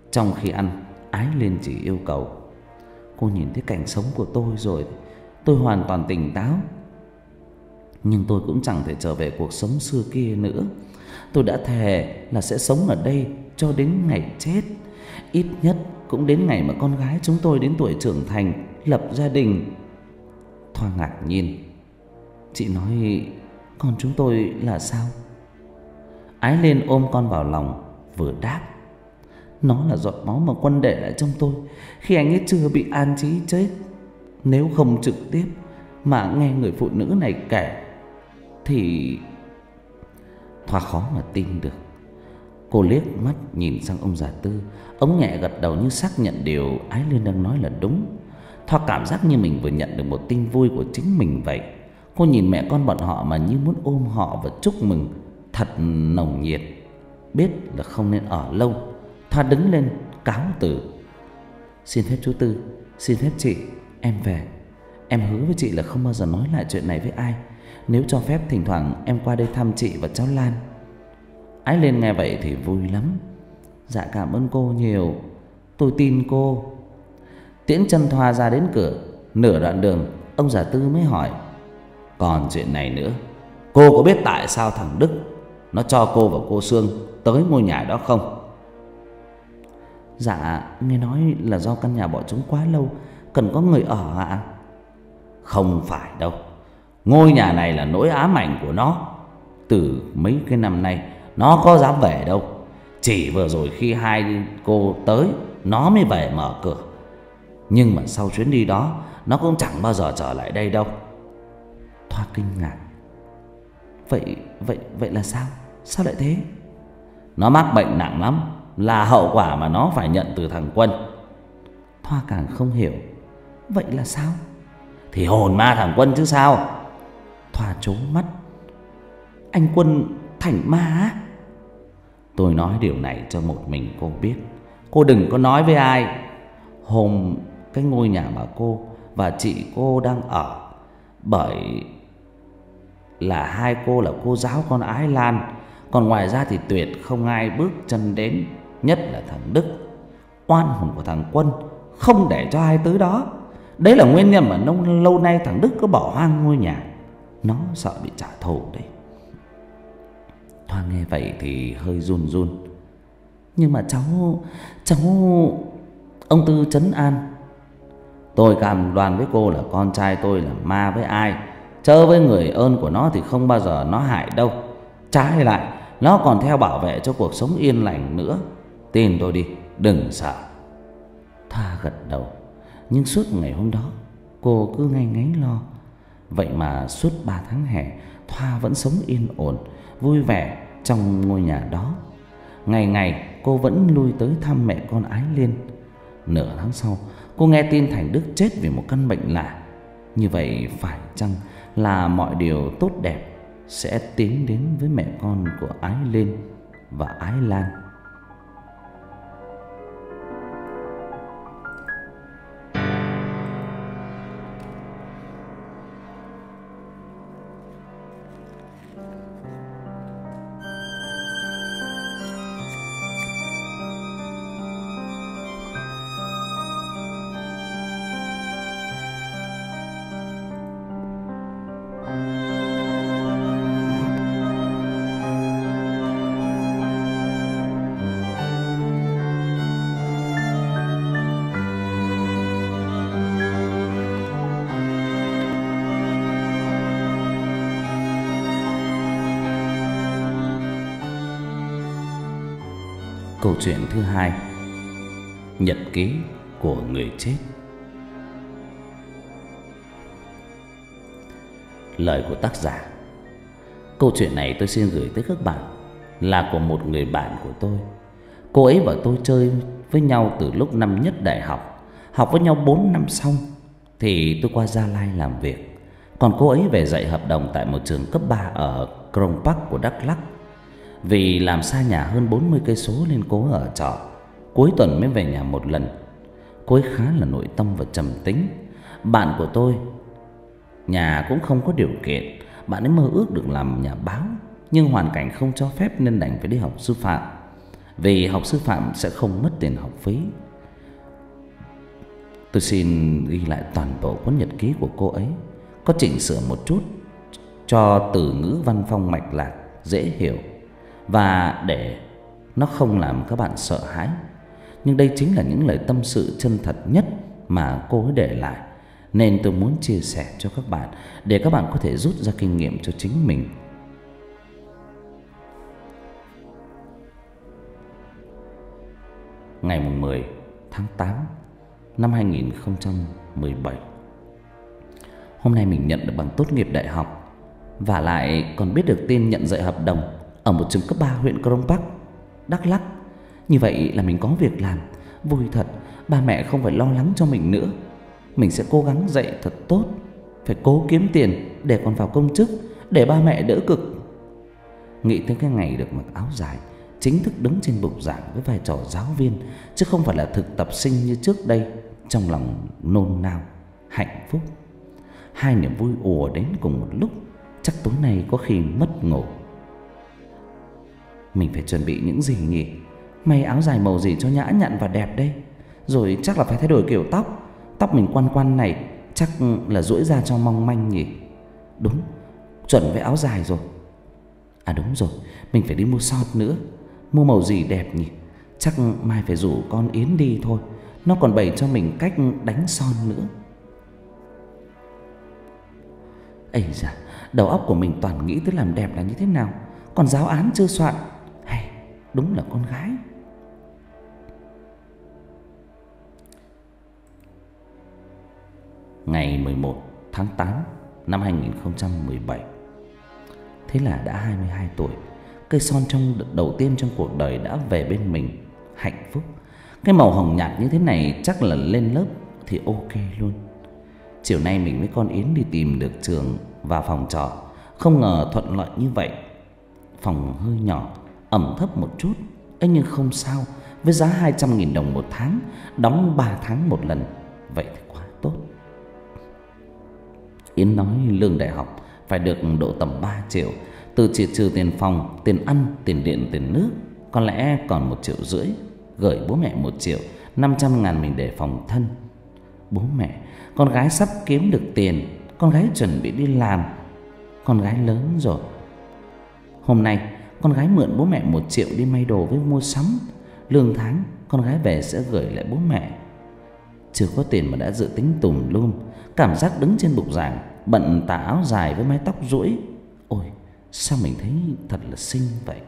Trong khi ăn, Ái Liên chỉ yêu cầu: cô nhìn thấy cảnh sống của tôi rồi, tôi hoàn toàn tỉnh táo. Nhưng tôi cũng chẳng thể trở về cuộc sống xưa kia nữa. Tôi đã thề là sẽ sống ở đây cho đến ngày chết. Ít nhất cũng đến ngày mà con gái chúng tôi đến tuổi trưởng thành, lập gia đình. Thoa ngạc nhiên: chị nói con chúng tôi là sao? Ái Liên ôm con vào lòng, vừa đáp: nó là giọt máu mà Quân để lại trong tôi khi anh ấy chưa bị an trí chết. Nếu không trực tiếp mà nghe người phụ nữ này kể thì... Thoa khó mà tin được. Cô liếc mắt nhìn sang ông già Tư. Ông nhẹ gật đầu như xác nhận điều Ái Liên đang nói là đúng. Thoa cảm giác như mình vừa nhận được một tin vui của chính mình vậy. Cô nhìn mẹ con bọn họ mà như muốn ôm họ và chúc mừng thật nồng nhiệt. Biết là không nên ở lâu, Thoa đứng lên cáo từ: xin phép chú Tư, xin phép chị, em về. Em hứa với chị là không bao giờ nói lại chuyện này với ai. Nếu cho phép thỉnh thoảng em qua đây thăm chị và cháu Lan. Ái Liên nghe vậy thì vui lắm: dạ cảm ơn cô nhiều, tôi tin cô. Tiễn chân Thoa ra đến cửa. Nửa đoạn đường, ông già Tư mới hỏi: còn chuyện này nữa, cô có biết tại sao thằng Đức nó cho cô và cô Sương tới ngôi nhà đó không? Dạ nghe nói là do căn nhà bỏ trống quá lâu, cần có người ở ạ. Không phải đâu. Ngôi nhà này là nỗi ám ảnh của nó. Từ mấy cái năm nay nó có dám về đâu. Chỉ vừa rồi khi hai cô tới nó mới về mở cửa. Nhưng mà sau chuyến đi đó nó cũng chẳng bao giờ trở lại đây đâu. Thoa kinh ngạc: Vậy là sao? Sao lại thế? Nó mắc bệnh nặng lắm, là hậu quả mà nó phải nhận từ thằng Quân. Thoa càng không hiểu: vậy là sao? Thì hồn ma thằng Quân chứ sao. Thoa trố mắt: anh Quân thành ma á? Tôi nói điều này cho một mình cô biết. Cô đừng có nói với ai. Hôm cái ngôi nhà mà cô và chị cô đang ở, bởi là hai cô là cô giáo con Ái Lan, còn ngoài ra thì tuyệt không ai bước chân đến, nhất là thằng Đức. Oan hồn của thằng Quân không để cho ai tới đó. Đấy là nguyên nhân mà lâu nay thằng Đức có bỏ hoang ngôi nhà. Nó sợ bị trả thù đấy. Thoa nghe vậy thì hơi run run: nhưng mà cháu... Ông Tư trấn an: tôi cam đoan với cô là con trai tôi là ma với ai, chớ với người ơn của nó thì không bao giờ nó hại đâu. Trái lại, nó còn theo bảo vệ cho cuộc sống yên lành nữa. Tin tôi đi, đừng sợ. Thoa gật đầu. Nhưng suốt ngày hôm đó cô cứ ngáy ngáy lo. Vậy mà suốt 3 tháng hè, Thoa vẫn sống yên ổn, vui vẻ trong ngôi nhà đó. Ngày ngày cô vẫn lui tới thăm mẹ con Ái Liên. Nửa tháng sau, cô nghe tin Thành Đức chết vì một căn bệnh lạ. Như vậy phải chăng là mọi điều tốt đẹp sẽ tiến đến với mẹ con của Ái Liên và Ái Lan? Câu chuyện thứ hai: nhật ký của người chết. Lời của tác giả. Câu chuyện này tôi xin gửi tới các bạn là của một người bạn của tôi. Cô ấy và tôi chơi với nhau từ lúc năm nhất đại học. Học với nhau 4 năm xong thì tôi qua Gia Lai làm việc, còn cô ấy về dạy hợp đồng tại một trường cấp 3 ở Krông Park của Đắk Lắk. Vì làm xa nhà hơn 40 cây số nên cô ở trọ, cuối tuần mới về nhà một lần. Cô ấy khá là nội tâm và trầm tính. Bạn của tôi nhà cũng không có điều kiện, bạn ấy mơ ước được làm nhà báo, nhưng hoàn cảnh không cho phép nên đành phải đi học sư phạm. vì học sư phạm sẽ không mất tiền học phí. Tôi xin ghi lại toàn bộ cuốn nhật ký của cô ấy, có chỉnh sửa một chút cho từ ngữ văn phong mạch lạc dễ hiểu, và để nó không làm các bạn sợ hãi. Nhưng đây chính là những lời tâm sự chân thật nhất mà cô ấy để lại, nên tôi muốn chia sẻ cho các bạn để các bạn có thể rút ra kinh nghiệm cho chính mình. Ngày 10 tháng 8 năm 2017. Hôm nay mình nhận được bằng tốt nghiệp đại học, và lại còn biết được tin nhận dạy hợp đồng ở một trường cấp 3 huyện Crong Park, Đắk Lắk. Như vậy là mình có việc làm, vui thật. Ba mẹ không phải lo lắng cho mình nữa. Mình sẽ cố gắng dạy thật tốt, phải cố kiếm tiền để còn vào công chức, để ba mẹ đỡ cực. Nghĩ tới cái ngày được mặc áo dài, chính thức đứng trên bục giảng với vai trò giáo viên, chứ không phải là thực tập sinh như trước đây, trong lòng nôn nao, hạnh phúc. Hai niềm vui ùa đến cùng một lúc, chắc tối nay có khi mất ngủ. Mình phải chuẩn bị những gì nhỉ? May áo dài màu gì cho nhã nhặn và đẹp đây? Rồi chắc là phải thay đổi kiểu tóc. Tóc mình quăn quăn này chắc là duỗi ra cho mong manh nhỉ? Đúng, chuẩn với áo dài rồi. À đúng rồi, mình phải đi mua son nữa. Mua màu gì đẹp nhỉ? Chắc mai phải rủ con Yến đi thôi, nó còn bày cho mình cách đánh son nữa. Ây da, đầu óc của mình toàn nghĩ tới làm đẹp là như thế nào, còn giáo án chưa soạn. Hay, đúng là con gái. Ngày 11 tháng 8 năm 2017. Thế là đã 22 tuổi. Cây son đầu tiên trong cuộc đời đã về bên mình. Hạnh phúc. Cái màu hồng nhạt như thế này chắc là lên lớp thì ok luôn. Chiều nay mình với con Yến đi tìm được trường và phòng trọ. Không ngờ thuận lợi như vậy. Phòng hơi nhỏ, ẩm thấp một chút, nhưng không sao. Với giá 200.000 đồng một tháng, đóng 3 tháng một lần, vậy thì quá tốt. Yến nói lương đại học phải được độ tầm 3 triệu, từ chỉ trừ tiền phòng, tiền ăn, tiền điện, tiền nước, có lẽ còn 1,5 triệu. Gửi bố mẹ 1 triệu 500 ngàn mình để phòng thân. Bố mẹ, con gái sắp kiếm được tiền, con gái chuẩn bị đi làm, con gái lớn rồi. Hôm nay con gái mượn bố mẹ 1 triệu đi may đồ với mua sắm. Lương tháng con gái về sẽ gửi lại bố mẹ. Chưa có tiền mà đã dự tính tùm lum. Cảm giác đứng trên bục giảng, bận tà áo dài với mái tóc duỗi, ôi sao mình thấy thật là xinh vậy.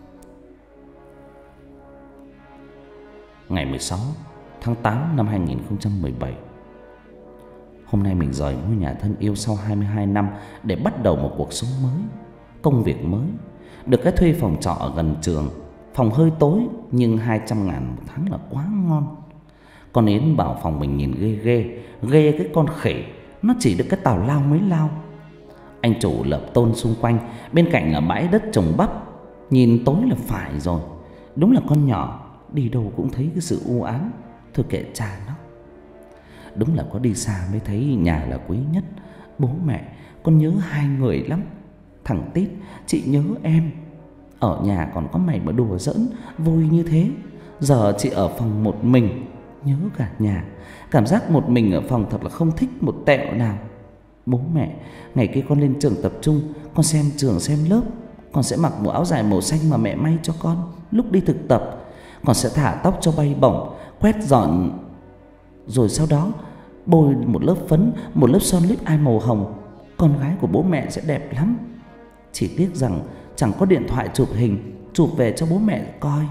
Ngày 16 tháng 8 năm 2017. Hôm nay mình rời ngôi nhà thân yêu sau 22 năm để bắt đầu một cuộc sống mới, công việc mới. Được cái thuê phòng trọ ở gần trường. Phòng hơi tối nhưng 200 ngàn một tháng là quá ngon. Con Yến bảo phòng mình nhìn ghê cái con khỉ, nó chỉ được cái tào lao mấy lao. Anh chủ lợp tôn xung quanh, bên cạnh là bãi đất trồng bắp, nhìn tối là phải rồi. Đúng là con nhỏ, đi đâu cũng thấy cái sự u ám. Thôi kệ cha nó. Đúng là có đi xa mới thấy nhà là quý nhất. Bố mẹ, con nhớ hai người lắm. Thằng Tít, chị nhớ em. Ở nhà còn có mày mà đùa giỡn vui như thế. Giờ chị ở phòng một mình, nhớ cả nhà. Cảm giác một mình ở phòng thật là không thích một tẹo nào. Bố mẹ, ngày kia con lên trường tập trung, con xem trường xem lớp. Con sẽ mặc bộ áo dài màu xanh mà mẹ may cho con lúc đi thực tập. Con sẽ thả tóc cho bay bổng, quét dọn, rồi sau đó bôi một lớp phấn, một lớp son lip eye màu hồng. Con gái của bố mẹ sẽ đẹp lắm. Chỉ tiếc rằng chẳng có điện thoại chụp hình, chụp về cho bố mẹ coi.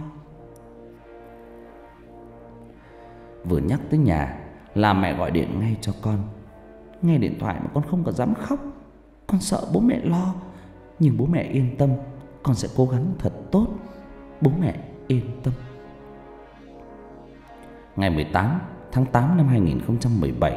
Vừa nhắc tới nhà là mẹ gọi điện ngay cho con. Nghe điện thoại mà con không có dám khóc. Con sợ bố mẹ lo. Nhưng bố mẹ yên tâm, con sẽ cố gắng thật tốt. Bố mẹ yên tâm. Ngày 18 tháng 8 năm 2017.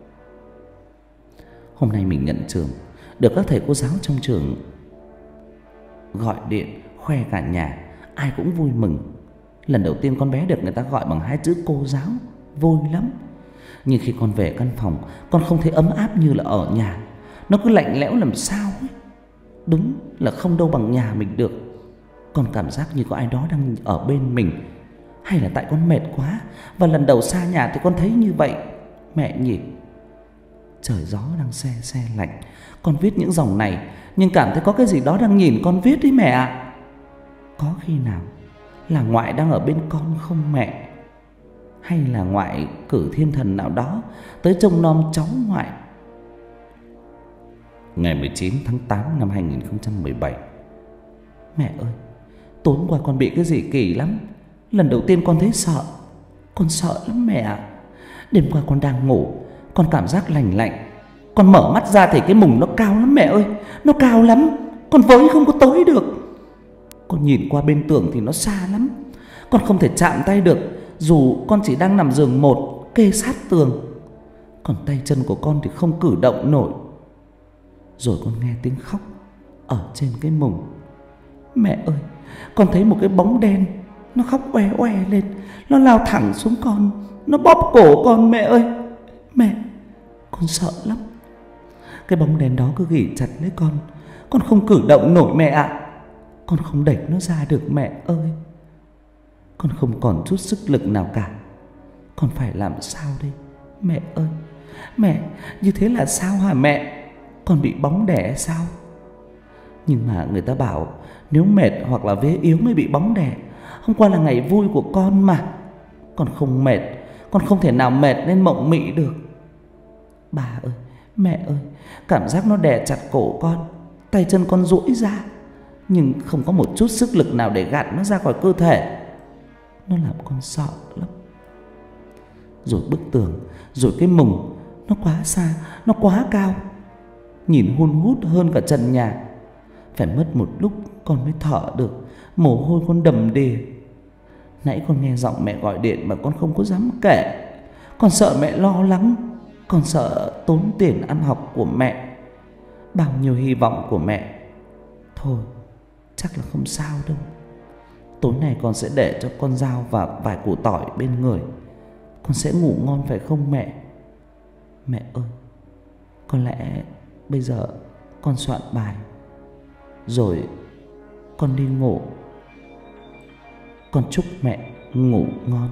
Hôm nay mình nhận trường, được các thầy cô giáo trong trường gọi điện khoe cả nhà, ai cũng vui mừng. Lần đầu tiên con bé được người ta gọi bằng 2 chữ cô giáo, vui lắm. Nhưng khi con về căn phòng, con không thấy ấm áp như là ở nhà. Nó cứ lạnh lẽo làm sao ấy. Đúng là không đâu bằng nhà mình được. Con cảm giác như có ai đó đang ở bên mình. Hay là tại con mệt quá và lần đầu xa nhà thì con thấy như vậy mẹ nhỉ? Trời gió đang se se lạnh. Con viết những dòng này nhưng cảm thấy có cái gì đó đang nhìn con viết đấy mẹ ạ. Có khi nào là ngoại đang ở bên con không mẹ? Hay là ngoại cử thiên thần nào đó tới trông nom cháu ngoại? Ngày 19 tháng 8 năm 2017. Mẹ ơi, tối qua con bị cái gì kỳ lắm. Lần đầu tiên con thấy sợ. Con sợ lắm mẹ ạ. Đêm qua con đang ngủ, con cảm giác lành lạnh. Con mở mắt ra thì cái mùng nó cao lắm mẹ ơi. Nó cao lắm, con với không có tới được. Con nhìn qua bên tường thì nó xa lắm. Con không thể chạm tay được, dù con chỉ đang nằm giường một kê sát tường. Còn tay chân của con thì không cử động nổi. Rồi con nghe tiếng khóc ở trên cái mùng. Mẹ ơi, con thấy một cái bóng đen. Nó khóc oe oe lên. Nó lao thẳng xuống con. Nó bóp cổ con mẹ ơi. Mẹ, con sợ lắm. Cái bóng đen đó cứ ghì chặt lấy con. Con không cử động nổi mẹ ạ. Con không đẩy nó ra được mẹ ơi. Con không còn chút sức lực nào cả. Con phải làm sao đây mẹ ơi? Mẹ, như thế là sao hả mẹ? Con bị bóng đè sao? Nhưng mà người ta bảo nếu mệt hoặc là vế yếu mới bị bóng đè. Hôm qua là ngày vui của con mà. Con không mệt. Con không thể nào mệt nên mộng mị được. Bà ơi, mẹ ơi, cảm giác nó đè chặt cổ con. Tay chân con duỗi ra nhưng không có một chút sức lực nào để gạt nó ra khỏi cơ thể. Nó làm con sợ lắm. Rồi bức tường, rồi cái mùng. Nó quá xa, nó quá cao. Nhìn hun hút hơn cả trần nhà. Phải mất một lúc con mới thở được. Mồ hôi con đầm đìa. Nãy con nghe giọng mẹ gọi điện mà con không có dám kể. Con sợ mẹ lo lắng. Con sợ tốn tiền ăn học của mẹ. Bao nhiêu hy vọng của mẹ. Thôi, chắc là không sao đâu. Tối nay con sẽ để cho con dao và vài củ tỏi bên người. Con sẽ ngủ ngon phải không mẹ? Mẹ ơi, có lẽ bây giờ con soạn bài rồi con đi ngủ. Con chúc mẹ ngủ ngon.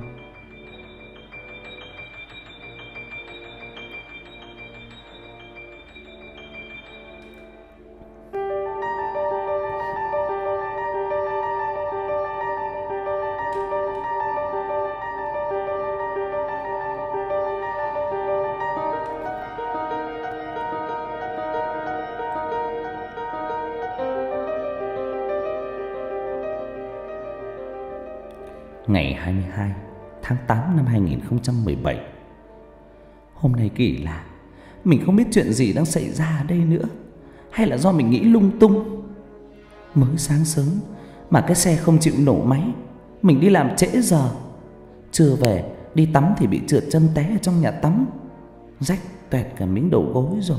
Ngày 22 tháng 8 năm 2017. Hôm nay kỳ lạ. Mình không biết chuyện gì đang xảy ra ở đây nữa. Hay là do mình nghĩ lung tung. Mới sáng sớm mà cái xe không chịu nổ máy. Mình đi làm trễ giờ. Trưa về đi tắm thì bị trượt chân té ở trong nhà tắm. Rách toẹt cả miếng đầu gối rồi.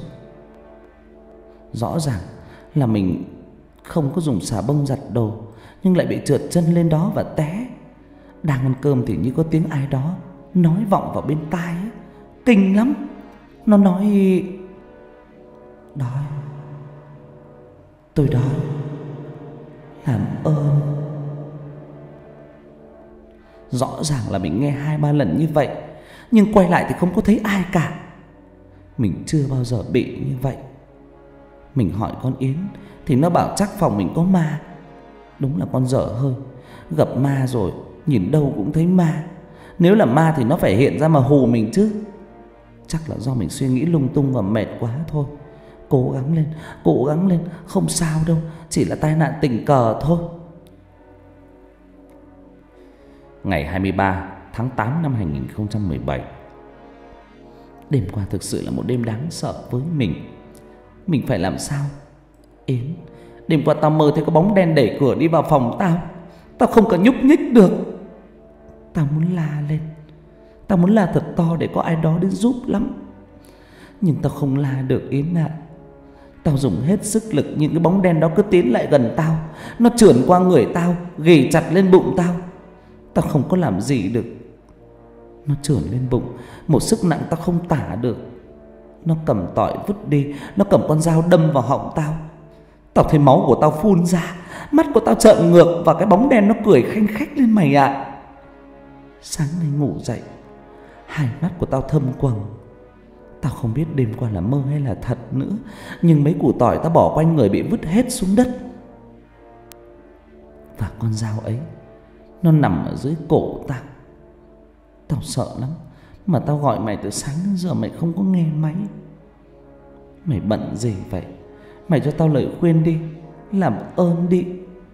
Rõ ràng là mình không có dùng xà bông giặt đồ, nhưng lại bị trượt chân lên đó và té. Đang ăn cơm thì như có tiếng ai đó nói vọng vào bên tai ấy. Kinh lắm. Nó nói: đói, tôi đói, làm ơn. Rõ ràng là mình nghe 2-3 lần như vậy, nhưng quay lại thì không có thấy ai cả. Mình chưa bao giờ bị như vậy. Mình hỏi con Yến thì nó bảo chắc phòng mình có ma. Đúng là con dở hơi. Gặp ma rồi nhìn đâu cũng thấy ma. Nếu là ma thì nó phải hiện ra mà hù mình chứ. Chắc là do mình suy nghĩ lung tung và mệt quá thôi. Cố gắng lên, không sao đâu. Chỉ là tai nạn tình cờ thôi. Ngày 23 tháng 8 năm 2017. Đêm qua thực sự là một đêm đáng sợ với mình. Mình phải làm sao? Yến, đêm qua tao mơ thấy có bóng đen đẩy cửa đi vào phòng tao. Tao không cần nhúc nhích được. Tao muốn la lên. Tao muốn la thật to để có ai đó đến giúp lắm. Nhưng tao không la được Yến ạ. Tao dùng hết sức lực nhưng cái bóng đen đó cứ tiến lại gần tao. Nó trườn qua người tao, ghì chặt lên bụng tao. Tao không có làm gì được. Nó trườn lên bụng, một sức nặng tao không tả được. Nó cầm tỏi vứt đi. Nó cầm con dao đâm vào họng tao. Tao thấy máu của tao phun ra. Mắt của tao trợn ngược và cái bóng đen nó cười khanh khách lên mày ạ. Sáng nay ngủ dậy, hai mắt của tao thâm quầng. Tao không biết đêm qua là mơ hay là thật nữa, nhưng mấy củ tỏi tao bỏ quanh người bị vứt hết xuống đất. Và con dao ấy nó nằm ở dưới cổ tao. Tao sợ lắm, mà tao gọi mày từ sáng đến giờ mày không có nghe máy. Mày bận gì vậy? Mày cho tao lời khuyên đi, làm ơn đi.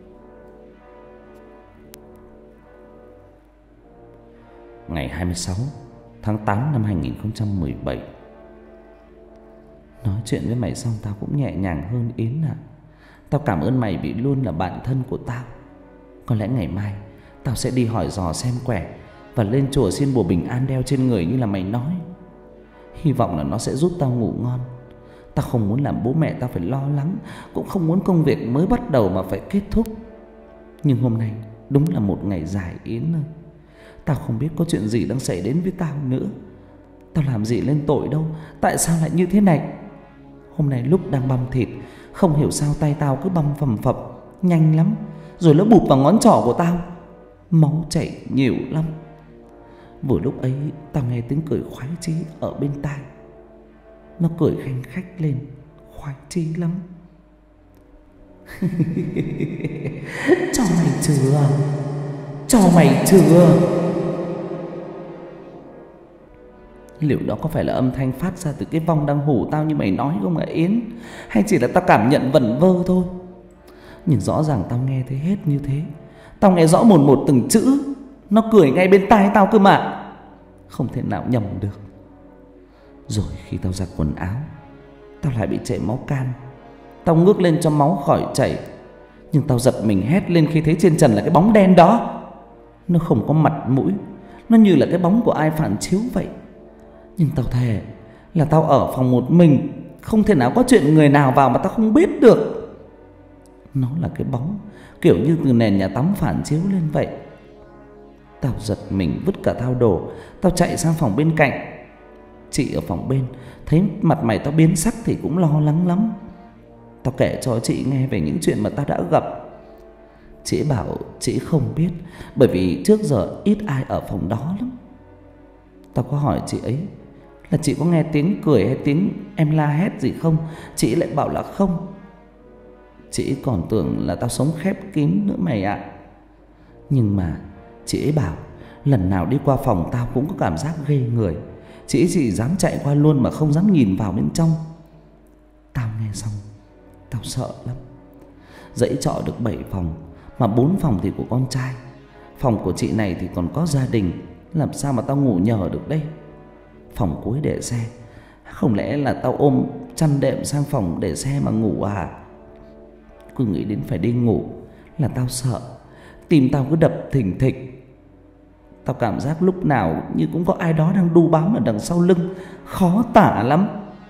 Ngày 26 tháng 8 năm 2017. Nói chuyện với mày xong tao cũng nhẹ nhàng hơn Yến ạ. Tao cảm ơn mày vì luôn là bạn thân của tao. Có lẽ ngày mai tao sẽ đi hỏi dò xem quẻ và lên chùa xin bùa bình an đeo trên người như là mày nói. Hy vọng là nó sẽ giúp tao ngủ ngon. Tao không muốn làm bố mẹ tao phải lo lắng, cũng không muốn công việc mới bắt đầu mà phải kết thúc. Nhưng hôm nay đúng là một ngày dài Yến ơi. Tao không biết có chuyện gì đang xảy đến với tao nữa. Tao làm gì lên tội đâu, tại sao lại như thế này? Hôm nay lúc đang băm thịt, không hiểu sao tay tao cứ băm phầm phập nhanh lắm, rồi nó bụp vào ngón trỏ của tao. Máu chảy nhiều lắm. Vừa lúc ấy tao nghe tiếng cười khoái chí ở bên tai. Nó cười khanh khách lên, khoái chí lắm. Cho mày chưa? Cho mày chưa? Liệu đó có phải là âm thanh phát ra từ cái vong đang hù tao như mày nói không hả Yến? Hay chỉ là tao cảm nhận vẩn vơ thôi? Nhưng rõ ràng tao nghe thấy hết như thế. Tao nghe rõ một một từng chữ. Nó cười ngay bên tai tao cơ mà. Không thể nào nhầm được. Rồi khi tao giặt quần áo, tao lại bị chảy máu can. Tao ngước lên cho máu khỏi chảy, nhưng tao giật mình hét lên khi thấy trên trần là cái bóng đen đó. Nó không có mặt mũi, nó như là cái bóng của ai phản chiếu vậy. Nhưng tao thề là tao ở phòng một mình, không thể nào có chuyện người nào vào mà tao không biết được. Nó là cái bóng kiểu như từ nền nhà tắm phản chiếu lên vậy. Tao giật mình vứt cả thao đồ. Tao chạy sang phòng bên cạnh. Chị ở phòng bên thấy mặt mày tao biến sắc thì cũng lo lắng lắm. Tao kể cho chị nghe về những chuyện mà tao đã gặp. Chị bảo chị không biết, bởi vì trước giờ ít ai ở phòng đó lắm. Tao có hỏi chị ấy là chị có nghe tiếng cười hay tiếng em la hét gì không. Chị lại bảo là không. Chị còn tưởng là tao sống khép kín nữa mày ạ. Nhưng mà chị ấy bảo lần nào đi qua phòng tao cũng có cảm giác ghê người. Chị chỉ dám chạy qua luôn mà không dám nhìn vào bên trong. Tao nghe xong tao sợ lắm. Dãy trọ được 7 phòng, mà 4 phòng thì của con trai. Phòng của chị này thì còn có gia đình, làm sao mà tao ngủ nhờ được đây. Phòng cuối để xe, không lẽ là tao ôm chăn đệm sang phòng để xe mà ngủ à? Cứ nghĩ đến phải đi ngủ là tao sợ. Tim tao cứ đập thình thịch. Tao cảm giác lúc nào như cũng có ai đó đang đu bám ở đằng sau lưng, khó tả lắm.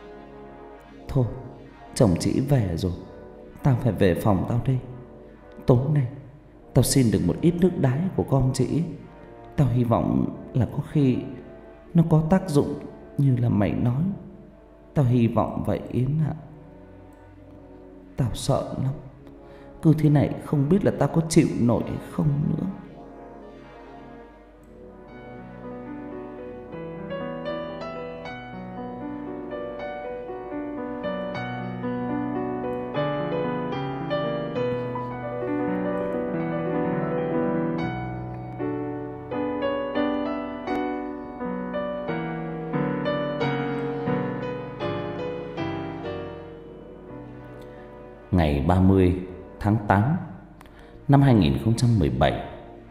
Thôi, chồng chị về rồi, tao phải về phòng tao đây. Tối nay tao xin được một ít nước đái của con chị. Tao hy vọng là có khi nó có tác dụng như là mày nói. Tao hy vọng vậy Yến ạ. Tao sợ lắm. Cứ thế này không biết là tao có chịu nổi hay không nữa. Ngày 30 tháng 8 năm 2017.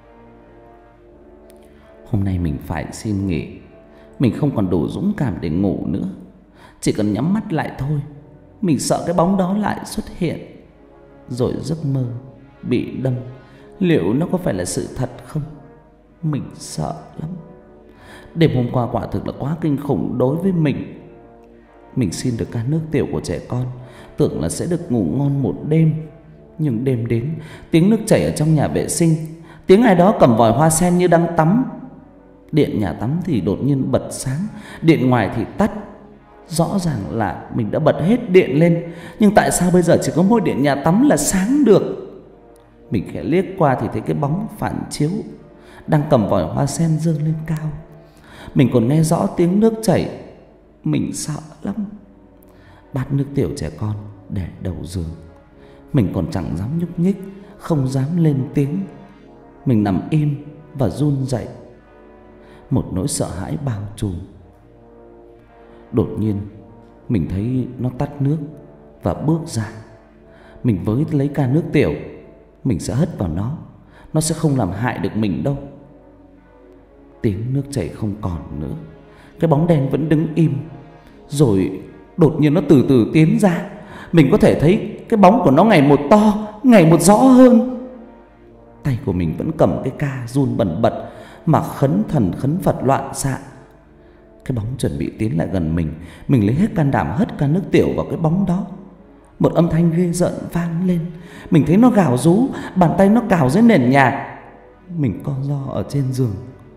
Hôm nay mình phải xin nghỉ. Mình không còn đủ dũng cảm để ngủ nữa. Chỉ cần nhắm mắt lại thôi. Mình sợ cái bóng đó lại xuất hiện. Rồi giấc mơ bị đâm, liệu nó có phải là sự thật không? Mình sợ lắm. Đêm hôm qua quả thực là quá kinh khủng đối với mình. Mình xin được ca nước tiểu của trẻ con, tưởng là sẽ được ngủ ngon một đêm. Nhưng đêm đến, tiếng nước chảy ở trong nhà vệ sinh, tiếng ai đó cầm vòi hoa sen như đang tắm. Điện nhà tắm thì đột nhiên bật sáng, điện ngoài thì tắt. Rõ ràng là mình đã bật hết điện lên, nhưng tại sao bây giờ chỉ có mỗi điện nhà tắm là sáng được? Mình khẽ liếc qua thì thấy cái bóng phản chiếu đang cầm vòi hoa sen dâng lên cao. Mình còn nghe rõ tiếng nước chảy. Mình sợ lắm. Bát nước tiểu trẻ con để đầu giường. Mình còn chẳng dám nhúc nhích, không dám lên tiếng. Mình nằm im và run rẩy. Một nỗi sợ hãi bao trùm. Đột nhiên mình thấy nó tắt nước và bước ra. Mình với lấy ca nước tiểu. Mình sẽ hất vào nó. Nó sẽ không làm hại được mình đâu. Tiếng nước chảy không còn nữa. Cái bóng đen vẫn đứng im. Rồi đột nhiên nó từ từ tiến ra. Mình có thể thấy cái bóng của nó ngày một to, ngày một rõ hơn. Tay của mình vẫn cầm cái ca run bần bật mà khấn thần khấn Phật loạn xạ. Cái bóng chuẩn bị tiến lại gần mình. Mình lấy hết can đảm hất ca nước tiểu vào cái bóng đó. Một âm thanh ghê rợn vang lên. Mình thấy nó gào rú, bàn tay nó cào dưới nền nhà. Mình co ro ở trên giường.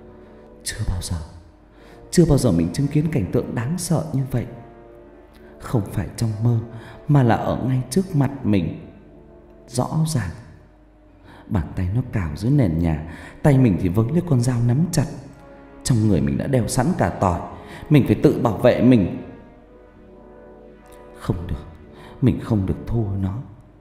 Chưa bao giờ mình chứng kiến cảnh tượng đáng sợ như vậy. Không phải trong mơ, mà là ở ngay trước mặt mình. Rõ ràng. Bàn tay nó cào dưới nền nhà. Tay mình thì vớ lấy con dao nắm chặt. Trong người mình đã đeo sẵn cả tỏi. Mình phải tự bảo vệ mình. Không được, mình không được thua nó.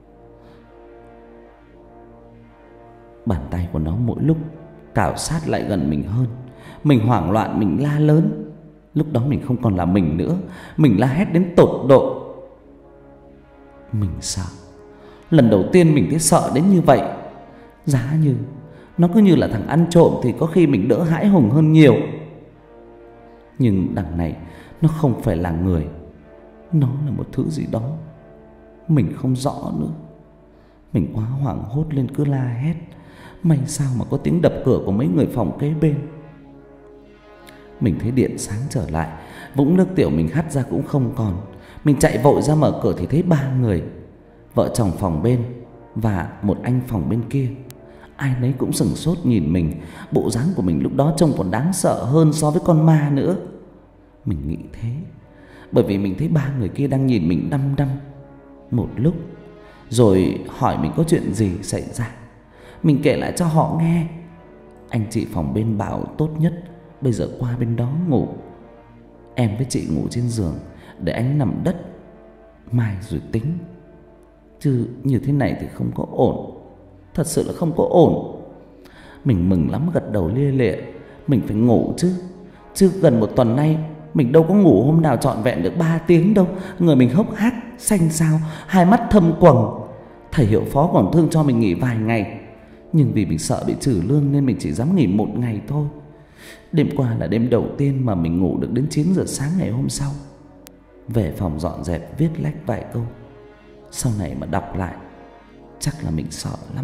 Bàn tay của nó mỗi lúc cào sát lại gần mình hơn. Mình hoảng loạn, mình la lớn. Lúc đó mình không còn là mình nữa. Mình la hét đến tột độ. Mình sợ. Lần đầu tiên mình thấy sợ đến như vậy. Giá như nó cứ như là thằng ăn trộm thì có khi mình đỡ hãi hùng hơn nhiều. Nhưng đằng này nó không phải là người. Nó là một thứ gì đó mình không rõ nữa. Mình quá hoảng hốt lên cứ la hét. May sao mà có tiếng đập cửa của mấy người phòng kế bên. Mình thấy điện sáng trở lại. Vũng nước tiểu mình hắt ra cũng không còn. Mình chạy vội ra mở cửa thì thấy 3 người. Vợ chồng phòng bên và một anh phòng bên kia. Ai nấy cũng sửng sốt nhìn mình. Bộ dáng của mình lúc đó trông còn đáng sợ hơn so với con ma nữa. Mình nghĩ thế bởi vì mình thấy 3 người kia đang nhìn mình đăm đăm một lúc, rồi hỏi mình có chuyện gì xảy ra. Mình kể lại cho họ nghe. Anh chị phòng bên bảo tốt nhất bây giờ qua bên đó ngủ. Em với chị ngủ trên giường, để anh nằm đất, mai rồi tính. Chứ như thế này thì không có ổn. Thật sự là không có ổn. Mình mừng lắm gật đầu lia lịa. Mình phải ngủ chứ. Chứ gần 1 tuần nay mình đâu có ngủ hôm nào trọn vẹn được 3 tiếng đâu. Người mình hốc hác, xanh xao, hai mắt thâm quầng. Thầy hiệu phó còn thương cho mình nghỉ vài ngày. Nhưng vì mình sợ bị trừ lương nên mình chỉ dám nghỉ 1 ngày thôi. Đêm qua là đêm đầu tiên mà mình ngủ được đến 9 giờ sáng ngày hôm sau. Về phòng dọn dẹp viết lách vài câu. Sau này mà đọc lại chắc là mình sợ lắm.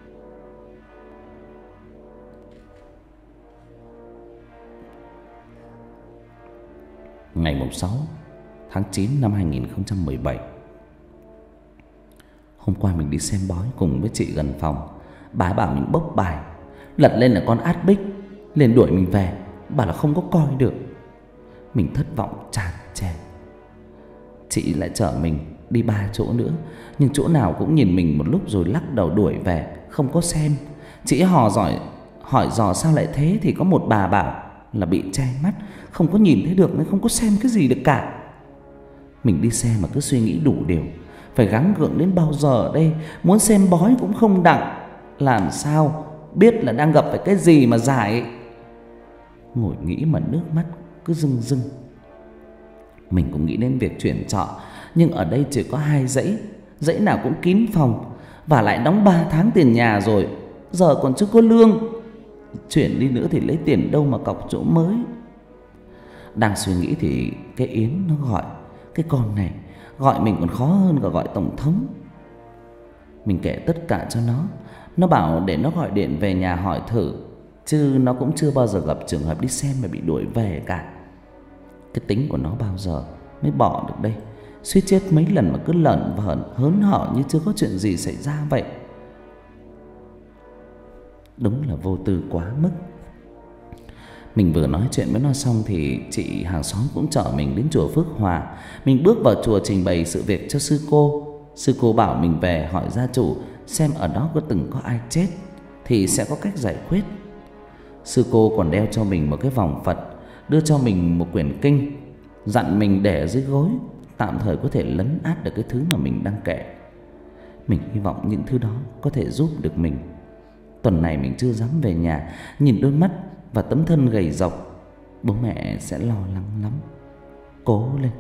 Ngày 6 tháng 9 năm 2017. Hôm qua mình đi xem bói cùng với chị gần phòng. Bà bảo mình bốc bài. Lật lên là con át bích. Liền đuổi mình về. Bảo là không có coi được. Mình thất vọng tràn trề. Chị lại chở mình đi 3 chỗ nữa. Nhưng chỗ nào cũng nhìn mình một lúc rồi lắc đầu đuổi về. Không có xem. Chị hỏi dò sao lại thế. Thì có một bà bảo là bị che mắt, không có nhìn thấy được nên không có xem cái gì được cả. Mình đi xem mà cứ suy nghĩ đủ điều. Phải gắng gượng đến bao giờ đây. Muốn xem bói cũng không đặng. Làm sao biết là đang gặp phải cái gì mà giải. Ngồi nghĩ mà nước mắt cứ rưng rưng. Mình cũng nghĩ đến việc chuyển trọ. Nhưng ở đây chỉ có 2 dãy. Dãy nào cũng kín phòng. Và lại đóng 3 tháng tiền nhà rồi. Giờ còn chưa có lương. Chuyển đi nữa thì lấy tiền đâu mà cọc chỗ mới. Đang suy nghĩ thì cái Yến nó gọi. Cái con này gọi mình còn khó hơn cả gọi tổng thống. Mình kể tất cả cho nó. Nó bảo để nó gọi điện về nhà hỏi thử. Chứ nó cũng chưa bao giờ gặp trường hợp đi xem mà bị đuổi về cả. Cái tính của nó bao giờ mới bỏ được đây. Suýt chết mấy lần mà cứ lởn vởn hớn hở như chưa có chuyện gì xảy ra vậy. Đúng là vô tư quá mức. Mình vừa nói chuyện với nó xong thì chị hàng xóm cũng chở mình đến chùa Phước Hòa. Mình bước vào chùa trình bày sự việc cho sư cô. Sư cô bảo mình về hỏi gia chủ xem ở đó có từng có ai chết thì sẽ có cách giải quyết. Sư cô còn đeo cho mình một cái vòng Phật, đưa cho mình một quyển kinh, dặn mình để ở dưới gối, tạm thời có thể lấn át được cái thứ mà mình đang kệ. Mình hy vọng những thứ đó có thể giúp được mình. Tuần này mình chưa dám về nhà, nhìn đôi mắt và tấm thân gầy rộc, bố mẹ sẽ lo lắng lắm. Cố lên.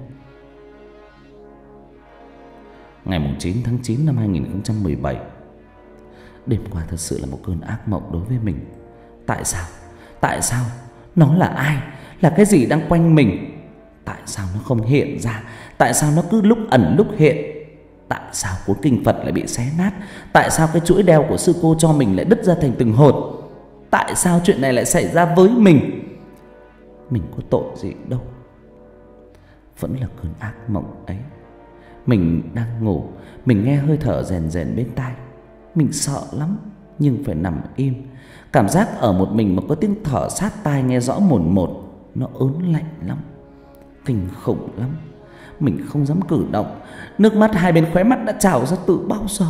Ngày 9 tháng 9 năm 2017. Đêm qua thật sự là một cơn ác mộng đối với mình. Tại sao? Tại sao? Nó là ai? Là cái gì đang quanh mình? Tại sao nó không hiện ra? Tại sao nó cứ lúc ẩn lúc hiện? Tại sao cuốn kinh Phật lại bị xé nát? Tại sao cái chuỗi đeo của sư cô cho mình lại đứt ra thành từng hột? Tại sao chuyện này lại xảy ra với mình? Mình có tội gì đâu. Vẫn là cơn ác mộng ấy. Mình đang ngủ, mình nghe hơi thở rèn rèn bên tai. Mình sợ lắm, nhưng phải nằm im. Cảm giác ở một mình mà có tiếng thở sát tai nghe rõ mồn một, nó ớn lạnh lắm, kinh khủng lắm. Mình không dám cử động, nước mắt hai bên khóe mắt đã trào ra từ bao giờ.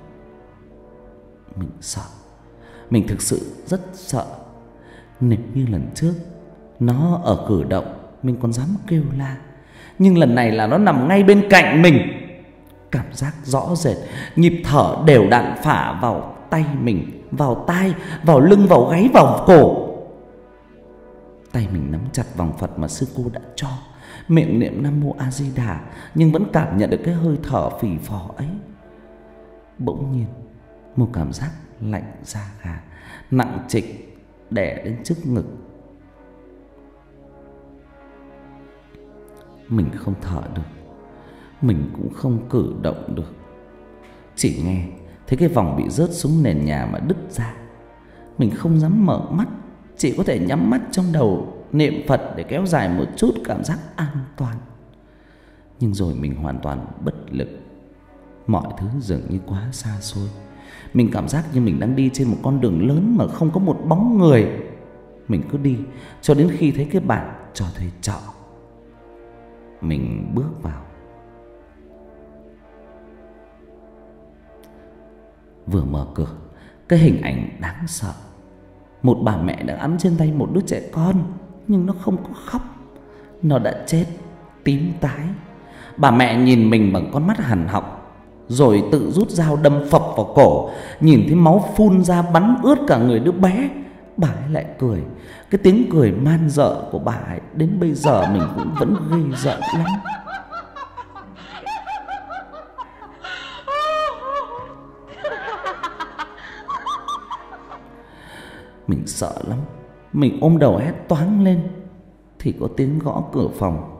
Mình sợ, mình thực sự rất sợ. Nếu như lần trước nó ở cử động, mình còn dám kêu la, nhưng lần này là nó nằm ngay bên cạnh mình. Cảm giác rõ rệt, nhịp thở đều đặn phả vào tay mình, vào tai, vào lưng, vào gáy, vào cổ. Tay mình nắm chặt vòng Phật mà sư cô đã cho, miệng niệm Nam Mô A Di Đà, nhưng vẫn cảm nhận được cái hơi thở phì phò ấy. Bỗng nhiên một cảm giác lạnh da gà, nặng trịch đè đến trước ngực. Mình không thở được, mình cũng không cử động được. Chỉ nghe thấy cái vòng bị rớt xuống nền nhà mà đứt ra. Mình không dám mở mắt, chỉ có thể nhắm mắt trong đầu niệm Phật để kéo dài một chút cảm giác an toàn. Nhưng rồi mình hoàn toàn bất lực. Mọi thứ dường như quá xa xôi. Mình cảm giác như mình đang đi trên một con đường lớn mà không có một bóng người. Mình cứ đi cho đến khi thấy cái bảng cho thuê trọ. Mình bước vào. Vừa mở cửa, cái hình ảnh đáng sợ. Một bà mẹ đang ẵm trên tay một đứa trẻ con, nhưng nó không có khóc. Nó đã chết, tím tái. Bà mẹ nhìn mình bằng con mắt hằn học, rồi tự rút dao đâm phập vào cổ. Nhìn thấy máu phun ra bắn ướt cả người đứa bé, bà ấy lại cười. Cái tiếng cười man dợ của bà ấy đến bây giờ mình cũng vẫn ghê rợn lắm. Mình sợ lắm. Mình ôm đầu hét toáng lên thì có tiếng gõ cửa phòng.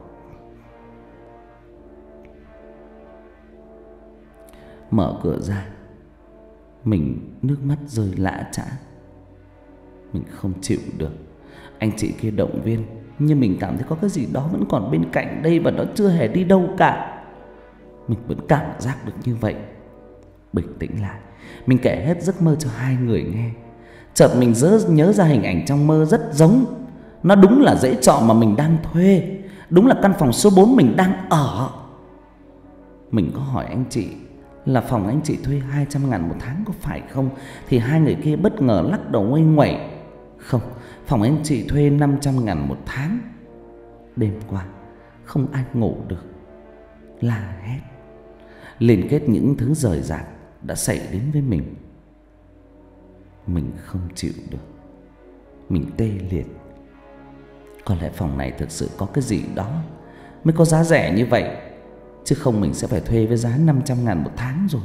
Mở cửa ra, mình nước mắt rơi lã chã. Mình không chịu được. Anh chị kia động viên, nhưng mình cảm thấy có cái gì đó vẫn còn bên cạnh đây và nó chưa hề đi đâu cả. Mình vẫn cảm giác được như vậy. Bình tĩnh lại, mình kể hết giấc mơ cho hai người nghe. Chợt mình nhớ ra hình ảnh trong mơ rất giống. Nó đúng là dãy trọ mà mình đang thuê, đúng là căn phòng số 4 mình đang ở. Mình có hỏi anh chị là phòng anh chị thuê 200.000 một tháng có phải không, thì hai người kia bất ngờ lắc đầu nguây nguẩy. Không, phòng anh chị thuê 500.000 một tháng. Đêm qua không ai ngủ được, la hét, liên kết những thứ rời rạc đã xảy đến với mình. Mình không chịu được, mình tê liệt. Có lẽ phòng này thực sự có cái gì đó mới có giá rẻ như vậy, chứ không mình sẽ phải thuê với giá 500.000 một tháng rồi.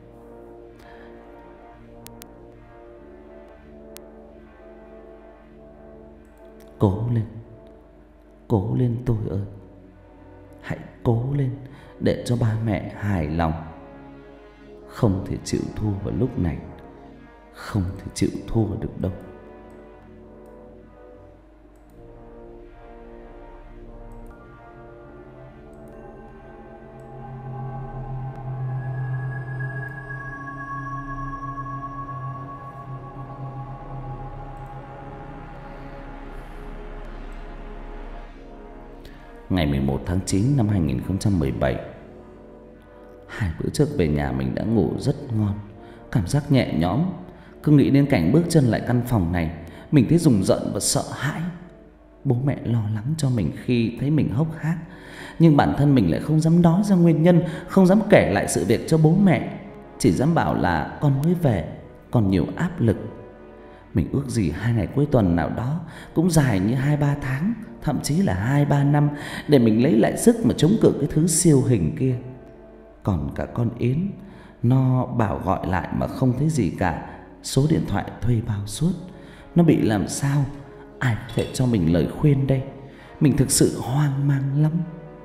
Cố lên tôi ơi. Hãy cố lên để cho ba mẹ hài lòng. Không thể chịu thua vào lúc này, không thể chịu thua được đâu. Ngày 11 tháng 9 năm 2017. 2 bữa trước về nhà mình đã ngủ rất ngon. cảm giác nhẹ nhõm. Cứ nghĩ đến cảnh bước chân lại căn phòng này, mình thấy rùng rợn và sợ hãi. Bố mẹ lo lắng cho mình khi thấy mình hốc hác, nhưng bản thân mình lại không dám nói ra nguyên nhân, không dám kể lại sự việc cho bố mẹ, chỉ dám bảo là con mới về, còn nhiều áp lực. Mình ước gì 2 ngày cuối tuần nào đó cũng dài như 2-3 tháng, thậm chí là 2-3 năm, để mình lấy lại sức mà chống cự cái thứ siêu hình kia. Còn cả con Yến, nó bảo gọi lại mà không thấy gì cả, số điện thoại thuê bao suốt. Nó bị làm sao? Ai có thể cho mình lời khuyên đây? Mình thực sự hoang mang lắm.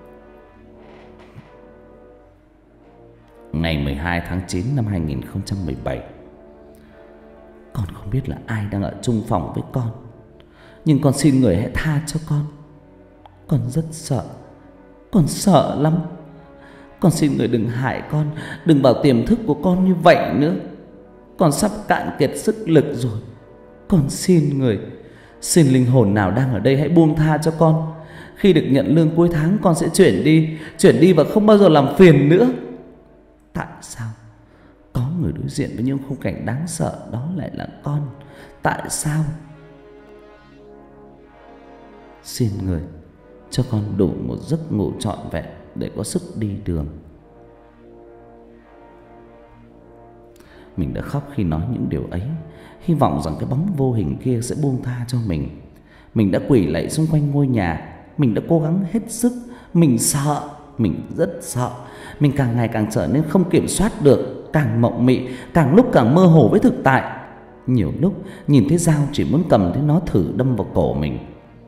Ngày 12 tháng 9 năm 2017. Con không biết là ai đang ở chung phòng với con, nhưng con xin người hãy tha cho con. Con rất sợ, con sợ lắm. Con xin người đừng hại con, đừng vào tiềm thức của con như vậy nữa. Con sắp cạn kiệt sức lực rồi. Con xin người, xin linh hồn nào đang ở đây hãy buông tha cho con. Khi được nhận lương cuối tháng con sẽ chuyển đi và không bao giờ làm phiền nữa. Tại sao có người đối diện với những khung cảnh đáng sợ đó lại là con? Tại sao? Xin người cho con đủ một giấc ngủ trọn vẹn để có sức đi đường. Mình đã khóc khi nói những điều ấy, hy vọng rằng cái bóng vô hình kia sẽ buông tha cho mình. Mình đã quỳ lạy xung quanh ngôi nhà, mình đã cố gắng hết sức. Mình sợ, mình rất sợ. Mình càng ngày càng trở nên không kiểm soát được, càng mộng mị, càng lúc càng mơ hồ với thực tại. Nhiều lúc nhìn thấy dao chỉ muốn cầm thấy nó thử đâm vào cổ mình.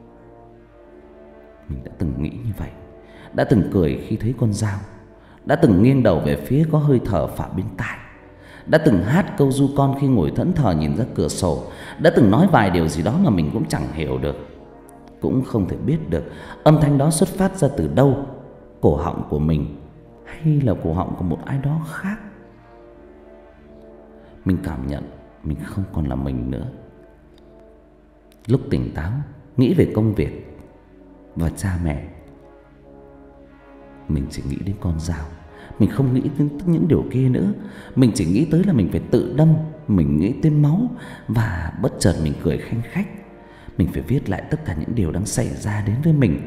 Mình đã từng nghĩ như vậy, đã từng cười khi thấy con dao, đã từng nghiêng đầu về phía có hơi thở phả bên tai, đã từng hát câu ru con khi ngồi thẫn thờ nhìn ra cửa sổ, đã từng nói vài điều gì đó mà mình cũng chẳng hiểu được, cũng không thể biết được âm thanh đó xuất phát ra từ đâu, cổ họng của mình hay là cổ họng của một ai đó khác. Mình cảm nhận mình không còn là mình nữa. Lúc tỉnh táo, nghĩ về công việc và cha mẹ, mình chỉ nghĩ đến con dao. Mình không nghĩ đến những điều kia nữa. Mình chỉ nghĩ tới là mình phải tự đâm. Mình nghĩ tới máu. Và bất chợt mình cười khanh khách. Mình phải viết lại tất cả những điều đang xảy ra đến với mình.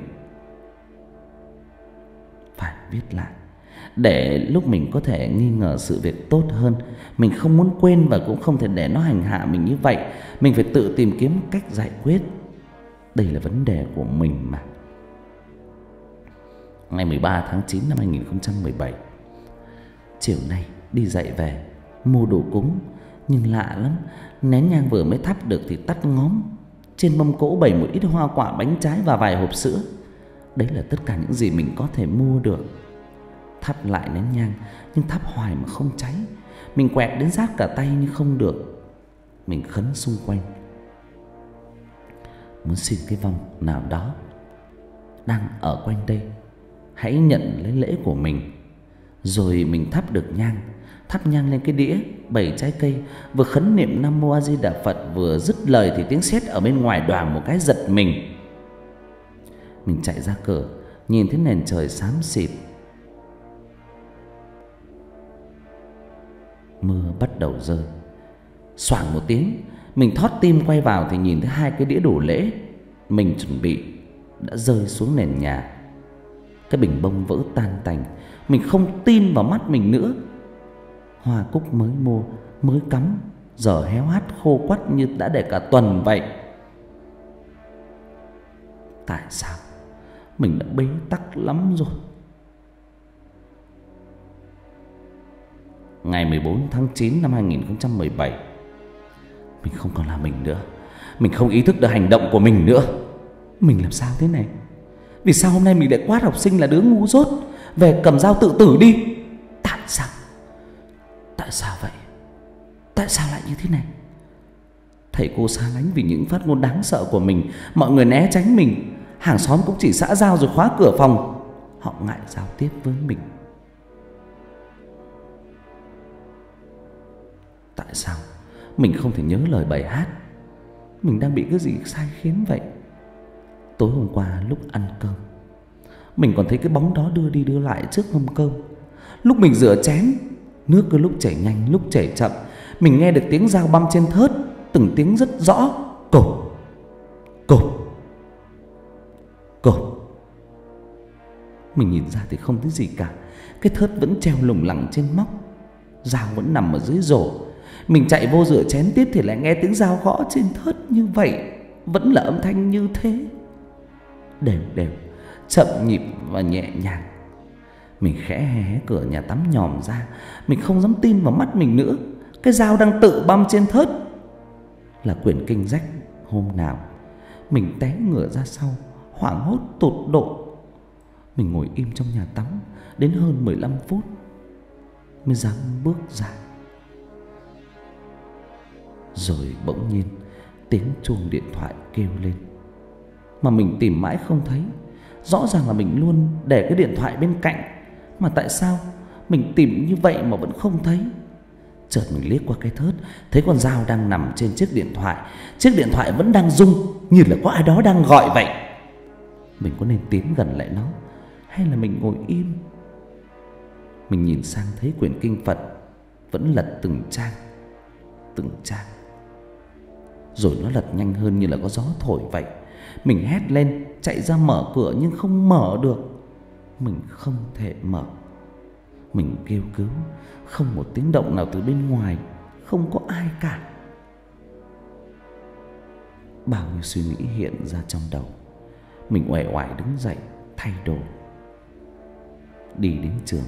Phải viết lại, để lúc mình có thể nghi ngờ sự việc tốt hơn. Mình không muốn quên và cũng không thể để nó hành hạ mình như vậy. Mình phải tự tìm kiếm cách giải quyết. Đây là vấn đề của mình mà. Ngày 13 tháng 9 năm 2017. Chiều nay đi dạy về, mua đồ cúng. Nhưng lạ lắm, nén nhang vừa mới thắp được thì tắt ngóm. Trên mâm cỗ bày một ít hoa quả, bánh trái và vài hộp sữa. Đấy là tất cả những gì mình có thể mua được. Thắp lại nén nhang, nhưng thắp hoài mà không cháy. Mình quẹt đến rát cả tay nhưng không được. Mình khấn xung quanh, muốn xin cái vong nào đó đang ở quanh đây hãy nhận lấy lễ của mình. Rồi mình thắp được nhang, thắp nhang lên cái đĩa bày trái cây. Vừa khấn niệm Nam Mô A Di Đà Phật, vừa dứt lời thì tiếng sét ở bên ngoài đoàng một cái giật mình. Mình chạy ra cửa, nhìn thấy nền trời xám xịt. Mưa bắt đầu rơi. Xoảng một tiếng, mình thót tim quay vào thì nhìn thấy 2 cái đĩa đồ lễ mình chuẩn bị đã rơi xuống nền nhà. Cái bình bông vỡ tan tành. Mình không tin vào mắt mình nữa. Hoa cúc mới mua, mới cắm, giờ héo hắt khô quắt như đã để cả tuần vậy. Tại sao? Mình đã bế tắc lắm rồi. Ngày 14 tháng 9 năm 2017. Mình không còn là mình nữa. Mình không ý thức được hành động của mình nữa. Mình làm sao thế này? Vì sao hôm nay mình lại quát học sinh là đứa ngu dốt, về cầm dao tự tử đi? Tại sao? Tại sao vậy? Tại sao lại như thế này? Thầy cô xa lánh vì những phát ngôn đáng sợ của mình. Mọi người né tránh mình. Hàng xóm cũng chỉ xã giao rồi khóa cửa phòng. Họ ngại giao tiếp với mình. Tại sao mình không thể nhớ lời bài hát? Mình đang bị cái gì sai khiến vậy? Tối hôm qua lúc ăn cơm, mình còn thấy cái bóng đó đưa đi đưa lại trước mâm cơm. Lúc mình rửa chén, nước cứ lúc chảy nhanh lúc chảy chậm. Mình nghe được tiếng dao băm trên thớt, từng tiếng rất rõ. Cộp, cộp, cộp. Mình nhìn ra thì không thấy gì cả. Cái thớt vẫn treo lủng lẳng trên móc, dao vẫn nằm ở dưới rổ. Mình chạy vô rửa chén tiếp thì lại nghe tiếng dao gõ trên thớt như vậy, vẫn là âm thanh như thế, đều đều, chậm nhịp và nhẹ nhàng. Mình khẽ hé cửa nhà tắm nhòm ra. Mình không dám tin vào mắt mình nữa. Cái dao đang tự băm trên thớt là quyển kinh rách hôm nào. Mình té ngửa ra sau, hoảng hốt tột độ. Mình ngồi im trong nhà tắm đến hơn 15 phút mới dám bước ra. Rồi bỗng nhiên tiếng chuông điện thoại kêu lên, mà mình tìm mãi không thấy. Rõ ràng là mình luôn để cái điện thoại bên cạnh, mà tại sao mình tìm như vậy mà vẫn không thấy? Chợt mình liếc qua cái thớt, thấy con dao đang nằm trên chiếc điện thoại. Chiếc điện thoại vẫn đang rung, như là có ai đó đang gọi vậy. Mình có nên tiến gần lại nó, hay là mình ngồi im? Mình nhìn sang thấy quyển kinh Phật vẫn lật từng trang, từng trang. Rồi nó lật nhanh hơn như là có gió thổi vậy. Mình hét lên, chạy ra mở cửa nhưng không mở được. Mình không thể mở. Mình kêu cứu, không một tiếng động nào từ bên ngoài, không có ai cả. Bao nhiêu suy nghĩ hiện ra trong đầu. Mình uể oải đứng dậy, thay đồ, đi đến trường.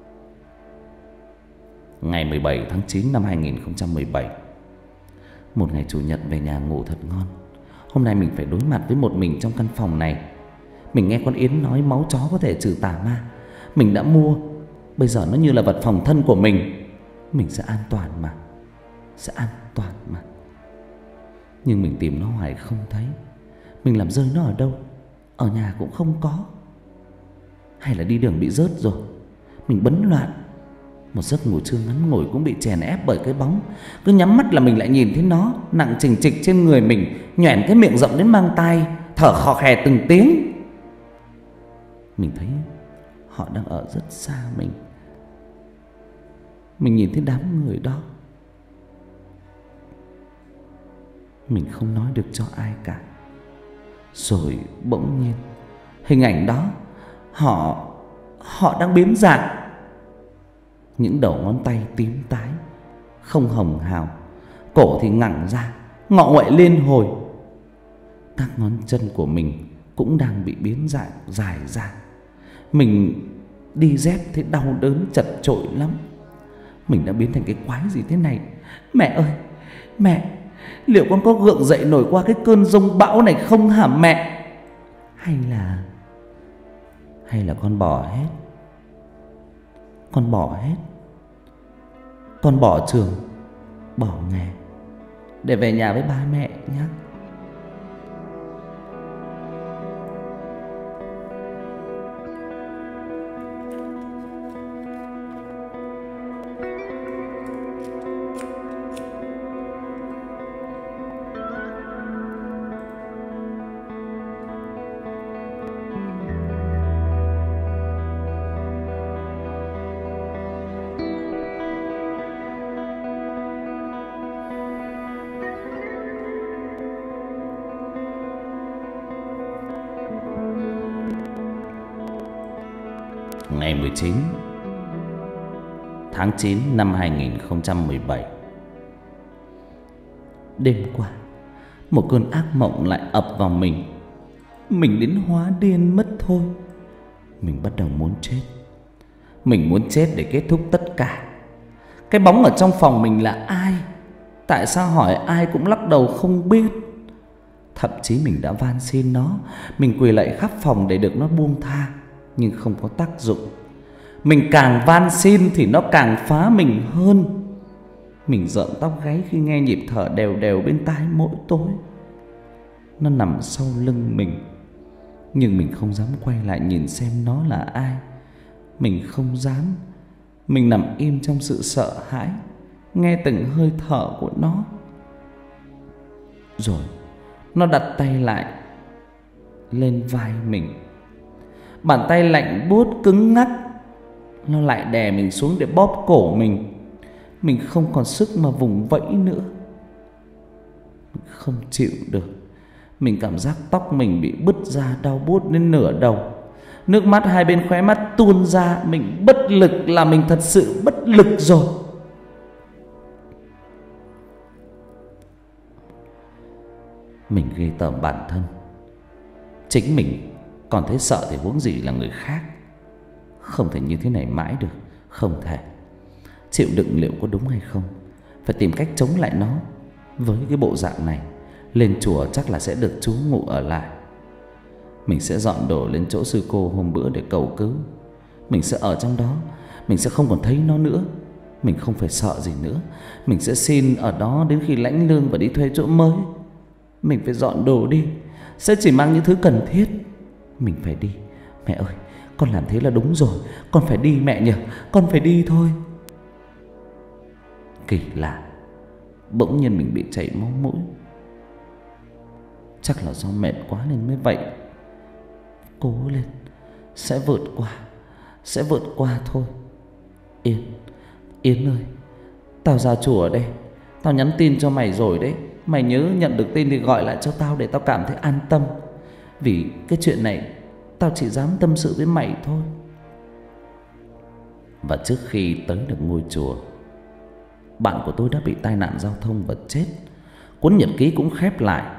Ngày 17 tháng 9 năm 2017, một ngày chủ nhật về nhà ngủ thật ngon. Hôm nay mình phải đối mặt với một mình trong căn phòng này. Mình nghe con Yến nói máu chó có thể trừ tà ma. Mình đã mua, bây giờ nó như là vật phòng thân của mình. Mình sẽ an toàn mà, sẽ an toàn mà. Nhưng mình tìm nó hoài không thấy. Mình làm rơi nó ở đâu? Ở nhà cũng không có. Hay là đi đường bị rớt rồi? Mình bấn loạn. Một giấc ngủ trưa ngắn ngủi cũng bị chèn ép bởi cái bóng. Cứ nhắm mắt là mình lại nhìn thấy nó nặng chình chịch trên người mình, nhoẻn cái miệng rộng đến mang tai, thở khò khè từng tiếng. Mình thấy họ đang ở rất xa mình. Mình nhìn thấy đám người đó. Mình không nói được cho ai cả. Rồi bỗng nhiên hình ảnh đó, họ đang biến dạng. Những đầu ngón tay tím tái, không hồng hào, cổ thì ngẳng ra, ngọ nguậy lên hồi. Các ngón chân của mình cũng đang bị biến dạng dài ra. Mình đi dép thấy đau đớn chật chội lắm. Mình đã biến thành cái quái gì thế này? Mẹ ơi, mẹ, liệu con có gượng dậy nổi qua cái cơn giông bão này không hả mẹ? Hay là con bỏ hết? Con bỏ hết. Con bỏ trường, bỏ nghề để về nhà với ba mẹ nhé. Ngày 19 tháng 9 năm 2017. Đêm qua, một cơn ác mộng lại ập vào mình. Mình đến hóa điên mất thôi. Mình bắt đầu muốn chết. Mình muốn chết để kết thúc tất cả. Cái bóng ở trong phòng mình là ai? Tại sao hỏi ai cũng lắc đầu không biết? Thậm chí mình đã van xin nó, mình quỳ lạy khắp phòng để được nó buông tha, nhưng không có tác dụng. Mình càng van xin thì nó càng phá mình hơn. Mình rợn tóc gáy khi nghe nhịp thở đều đều bên tai mỗi tối. Nó nằm sau lưng mình, nhưng mình không dám quay lại nhìn xem nó là ai. Mình không dám. Mình nằm im trong sự sợ hãi, nghe từng hơi thở của nó. Rồi nó đặt tay lại lên vai mình. Bàn tay lạnh buốt cứng ngắc. Nó lại đè mình xuống để bóp cổ mình. Mình không còn sức mà vùng vẫy nữa. Mình không chịu được. Mình cảm giác tóc mình bị bứt ra, đau buốt đến nửa đầu. Nước mắt hai bên khóe mắt tuôn ra. Mình bất lực, là mình thật sự bất lực rồi. Mình ghê tởm bản thân. Chính mình còn thấy sợ thì huống gì là người khác. Không thể như thế này mãi được. Không thể. Chịu đựng liệu có đúng hay không? Phải tìm cách chống lại nó. Với cái bộ dạng này, lên chùa chắc là sẽ được trú ngụ ở lại. Mình sẽ dọn đồ lên chỗ sư cô hôm bữa để cầu cứu. Mình sẽ ở trong đó. Mình sẽ không còn thấy nó nữa. Mình không phải sợ gì nữa. Mình sẽ xin ở đó đến khi lãnh lương và đi thuê chỗ mới. Mình phải dọn đồ đi. Sẽ chỉ mang những thứ cần thiết. Mình phải đi. Mẹ ơi, con làm thế là đúng rồi. Con phải đi mẹ nhỉ. Con phải đi thôi. Kỳ lạ, bỗng nhiên mình bị chảy máu mũi. Chắc là do mệt quá nên mới vậy. Cố lên, sẽ vượt qua. Sẽ vượt qua thôi. Yến ơi, tao ra chùa đây. Tao nhắn tin cho mày rồi đấy. Mày nhớ nhận được tin thì gọi lại cho tao để tao cảm thấy an tâm. Vì cái chuyện này tao chỉ dám tâm sự với mày thôi. Và trước khi tới được ngôi chùa, bạn của tôi đã bị tai nạn giao thông và chết. Cuốn nhật ký cũng khép lại.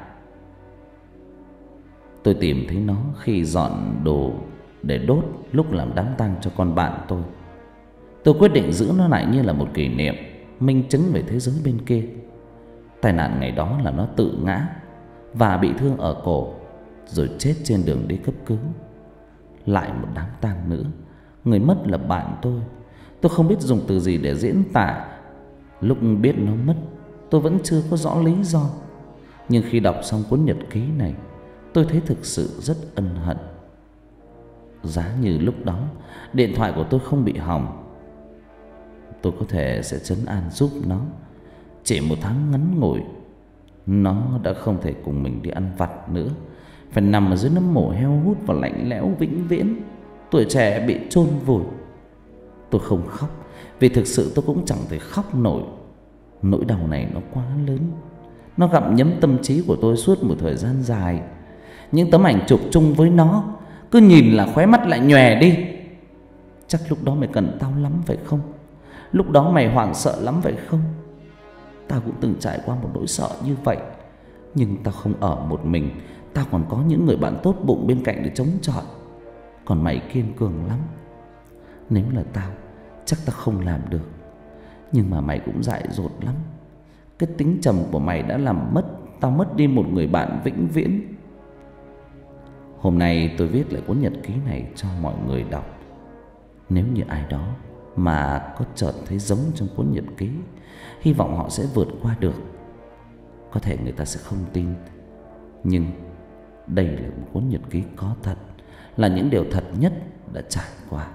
Tôi tìm thấy nó khi dọn đồ để đốt lúc làm đám tang cho con bạn tôi. Tôi quyết định giữ nó lại như là một kỷ niệm, minh chứng về thế giới bên kia. Tai nạn ngày đó là nó tự ngã và bị thương ở cổ, rồi chết trên đường đi cấp cứu. Lại một đám tang nữa. Người mất là bạn tôi. Tôi không biết dùng từ gì để diễn tả. Lúc biết nó mất, tôi vẫn chưa có rõ lý do. Nhưng khi đọc xong cuốn nhật ký này, tôi thấy thực sự rất ân hận. Giá như lúc đó điện thoại của tôi không bị hỏng, tôi có thể sẽ trấn an giúp nó. Chỉ một tháng ngắn ngủi, nó đã không thể cùng mình đi ăn vặt nữa, phải nằm ở dưới nấm mồ heo hút và lạnh lẽo vĩnh viễn. Tuổi trẻ bị chôn vùi. Tôi không khóc, vì thực sự tôi cũng chẳng thể khóc nổi. Nỗi đau này nó quá lớn. Nó gặm nhấm tâm trí của tôi suốt một thời gian dài. Những tấm ảnh chụp chung với nó, cứ nhìn là khóe mắt lại nhòe đi. Chắc lúc đó mày cần tao lắm phải không? Lúc đó mày hoảng sợ lắm phải không? Tao cũng từng trải qua một nỗi sợ như vậy. Nhưng tao không ở một mình. Tao còn có những người bạn tốt bụng bên cạnh để chống chọi. Còn mày kiên cường lắm. Nếu là tao, chắc tao không làm được. Nhưng mà mày cũng dại dột lắm. Cái tính trầm của mày đã làm tao mất đi một người bạn vĩnh viễn. Hôm nay tôi viết lại cuốn nhật ký này cho mọi người đọc. Nếu như ai đó mà có chợt thấy giống trong cuốn nhật ký, hy vọng họ sẽ vượt qua được. Có thể người ta sẽ không tin, nhưng đây là một cuốn nhật ký có thật, là những điều thật nhất đã trải qua.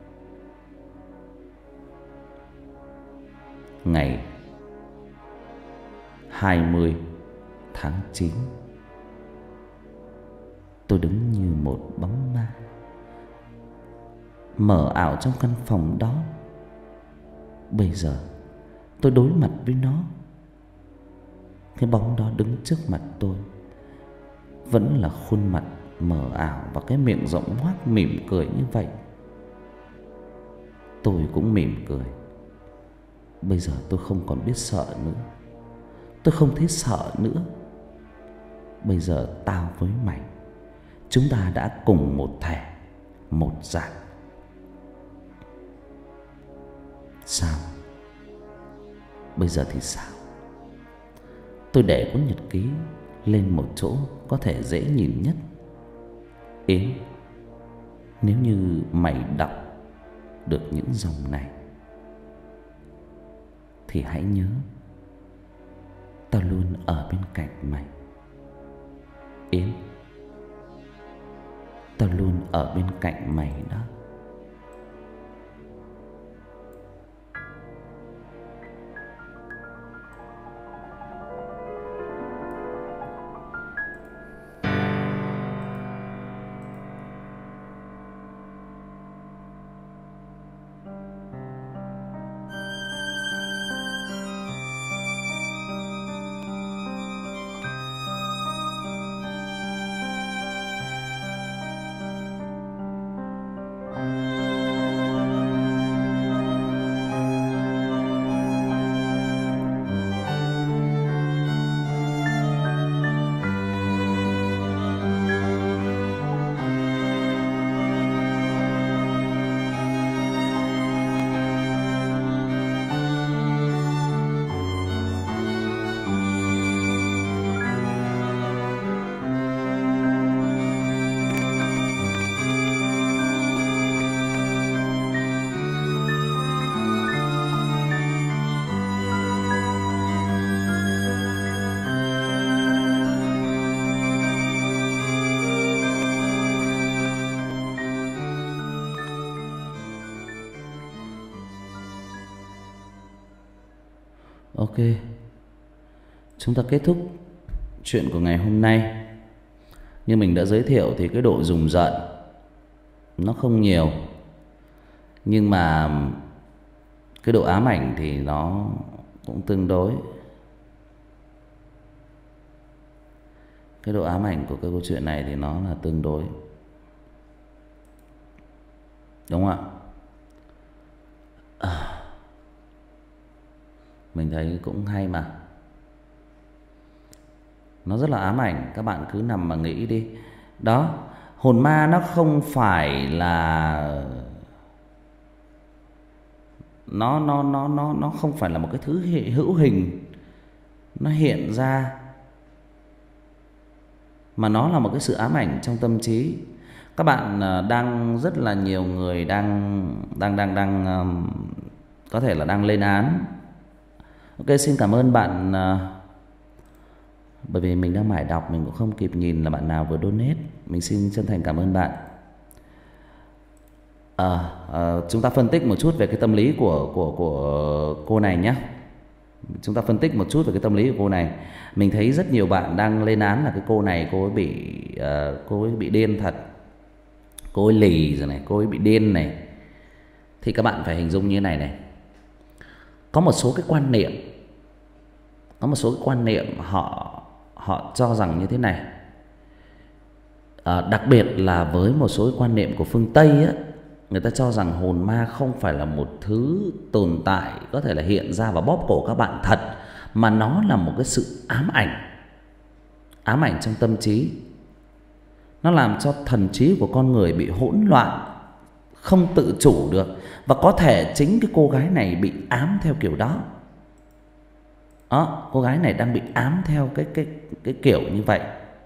Ngày 20 tháng 9, tôi đứng như một bóng ma mờ ảo trong căn phòng đó. Bây giờ tôi đối mặt với nó. Cái bóng đó đứng trước mặt tôi, vẫn là khuôn mặt mờ ảo và cái miệng rộng hoác mỉm cười như vậy. Tôi cũng mỉm cười. Bây giờ tôi không còn biết sợ nữa. Tôi không thấy sợ nữa. Bây giờ tao với mày, chúng ta đã cùng một thể, một dạng. Sao? Bây giờ thì sao? Tôi để cuốn nhật ký lên một chỗ có thể dễ nhìn nhất. Yến, nếu như mày đọc được những dòng này thì hãy nhớ, tao luôn ở bên cạnh mày. Yến, tao luôn ở bên cạnh mày đó. Ok, chúng ta kết thúc chuyện của ngày hôm nay. Như mình đã giới thiệu thì cái độ rùng rợn nó không nhiều, nhưng mà cái độ ám ảnh thì nó cũng tương đối. Cái độ ám ảnh của cái câu chuyện này thì nó là tương đối, đúng không ạ? Mình thấy cũng hay mà. Nó rất là ám ảnh, các bạn cứ nằm mà nghĩ đi. Đó, hồn ma nó không phải là nó không phải là một cái thứ hữu hình nó hiện ra, mà nó là một cái sự ám ảnh trong tâm trí. Các bạn đang rất là nhiều người đang có thể là đang lên án. Ok, xin cảm ơn bạn, bởi vì mình đang mải đọc, mình cũng không kịp nhìn là bạn nào vừa donate. Mình xin chân thành cảm ơn bạn. Chúng ta phân tích một chút về cái tâm lý của cô này nhé. Chúng ta phân tích một chút về cái tâm lý của cô này. Mình thấy rất nhiều bạn đang lên án là cái cô này, cô ấy bị điên thật, cô ấy lì rồi này, cô ấy bị điên này. Thì các bạn phải hình dung như thế này này. Có một số cái quan niệm họ cho rằng như thế này. Đặc biệt là với một số cái quan niệm của phương Tây á, người ta cho rằng hồn ma không phải là một thứ tồn tại có thể là hiện ra và bóp cổ các bạn thật, mà nó là một cái sự ám ảnh trong tâm trí. Nó làm cho thần trí của con người bị hỗn loạn, không tự chủ được. Và có thể chính cái cô gái này bị ám theo kiểu đó. Cô gái này đang bị ám theo cái kiểu như vậy.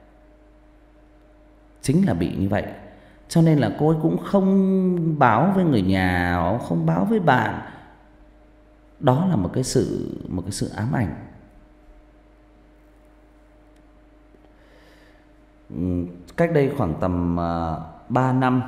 Chính là bị như vậy. Cho nên là cô ấy cũng không báo với người nhà, không báo với bạn. Đó là một cái sự ám ảnh. Cách đây khoảng tầm 3 năm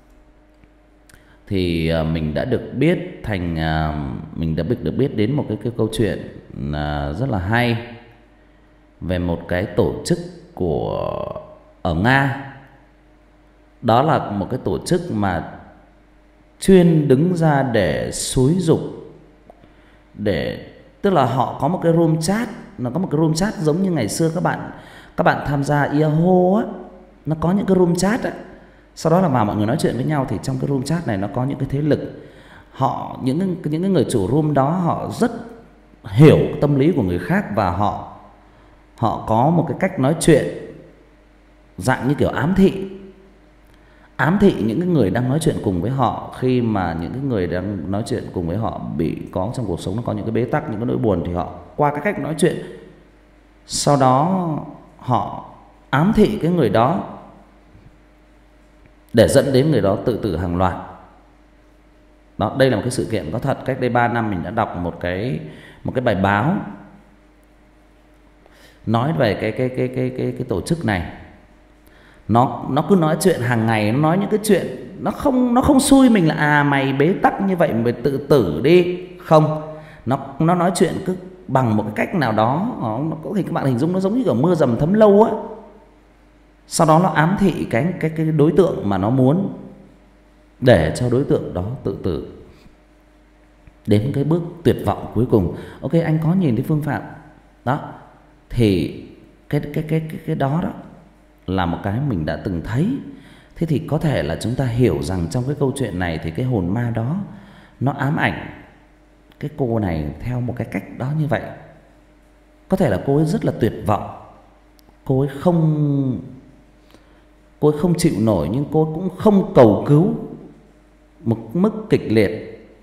thì mình đã được biết đến một cái câu chuyện rất là hay về một cái tổ chức ở Nga. Đó là một cái tổ chức mà chuyên đứng ra để xúi giục, tức là họ có một cái room chat, nó có một cái room chat giống như ngày xưa các bạn tham gia Yahoo á, nó có những cái room chat á. Sau đó là vào mọi người nói chuyện với nhau, thì trong cái room chat này nó có những cái thế lực. Những cái người chủ room đó họ rất hiểu tâm lý của người khác, và họ có một cái cách nói chuyện dạng như kiểu ám thị những cái người đang nói chuyện cùng với họ. Khi mà những cái người đang nói chuyện cùng với họ có trong cuộc sống nó có những cái bế tắc, những cái nỗi buồn, thì họ qua cái cách nói chuyện, sau đó họ ám thị cái người đó để dẫn đến người đó tự tử hàng loạt. Đó, đây là một cái sự kiện có thật. Cách đây 3 năm mình đã đọc một cái bài báo nói về cái tổ chức này. Nó cứ nói chuyện hàng ngày, nó nói những cái chuyện nó không xui mình là mày bế tắc như vậy mày tự tử đi, không. Nó nói chuyện cứ bằng một cái cách nào đó, nó có thể các bạn hình dung nó giống như kiểu mưa dầm thấm lâu á. Sau đó nó ám thị cái đối tượng mà nó muốn, để cho đối tượng đó tự tử đến cái bước tuyệt vọng cuối cùng. Ok, anh có nhìn thấy phương pháp đó, thì cái đó là một cái mình đã từng thấy. Thế thì có thể là chúng ta hiểu rằng trong cái câu chuyện này thì cái hồn ma đó nó ám ảnh cái cô này theo một cái cách đó như vậy. Có thể là cô ấy rất là tuyệt vọng, cô ấy không chịu nổi, nhưng cô ấy cũng không cầu cứu một mức kịch liệt.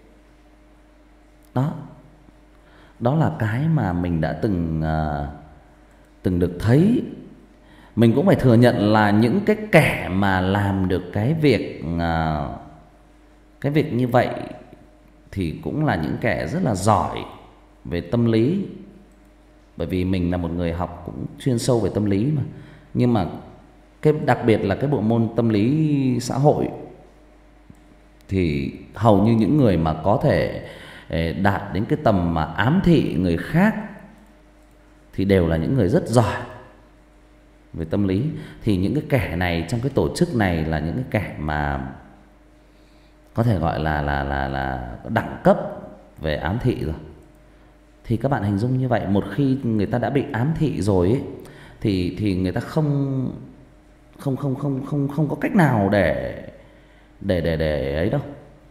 Đó là cái mà mình đã từng được thấy. Mình cũng phải thừa nhận là những cái kẻ mà làm được cái việc như vậy thì cũng là những kẻ rất là giỏi về tâm lý. Bởi vì mình là một người học cũng chuyên sâu về tâm lý mà. Nhưng mà đặc biệt là cái bộ môn tâm lý xã hội thì hầu như những người mà có thể đạt đến cái tầm mà ám thị người khác thì đều là những người rất giỏi về tâm lý. Thì những cái kẻ này trong cái tổ chức này là những cái kẻ mà có thể gọi là đẳng cấp về ám thị rồi. Thì các bạn hình dung như vậy, một khi người ta đã bị ám thị rồi ấy, thì người ta không có cách nào để ấy đâu.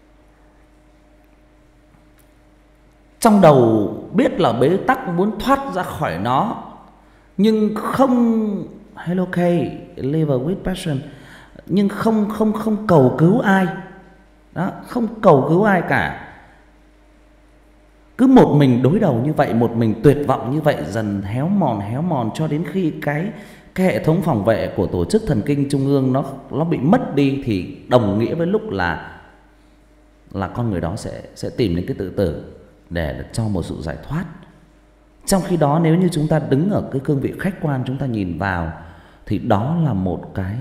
Trong đầu biết là bế tắc, muốn thoát ra khỏi nó, nhưng không hello K, live with passion, nhưng không cầu cứu ai. Đó, không cầu cứu ai cả. Cứ một mình đối đầu như vậy, một mình tuyệt vọng như vậy, dần héo mòn cho đến khi cái hệ thống phòng vệ của tổ chức thần kinh trung ương nó bị mất đi, thì đồng nghĩa với lúc là con người đó sẽ tìm đến cái tự tử để được cho một sự giải thoát. Trong khi đó nếu như chúng ta đứng ở cái cương vị khách quan, chúng ta nhìn vào thì đó là một cái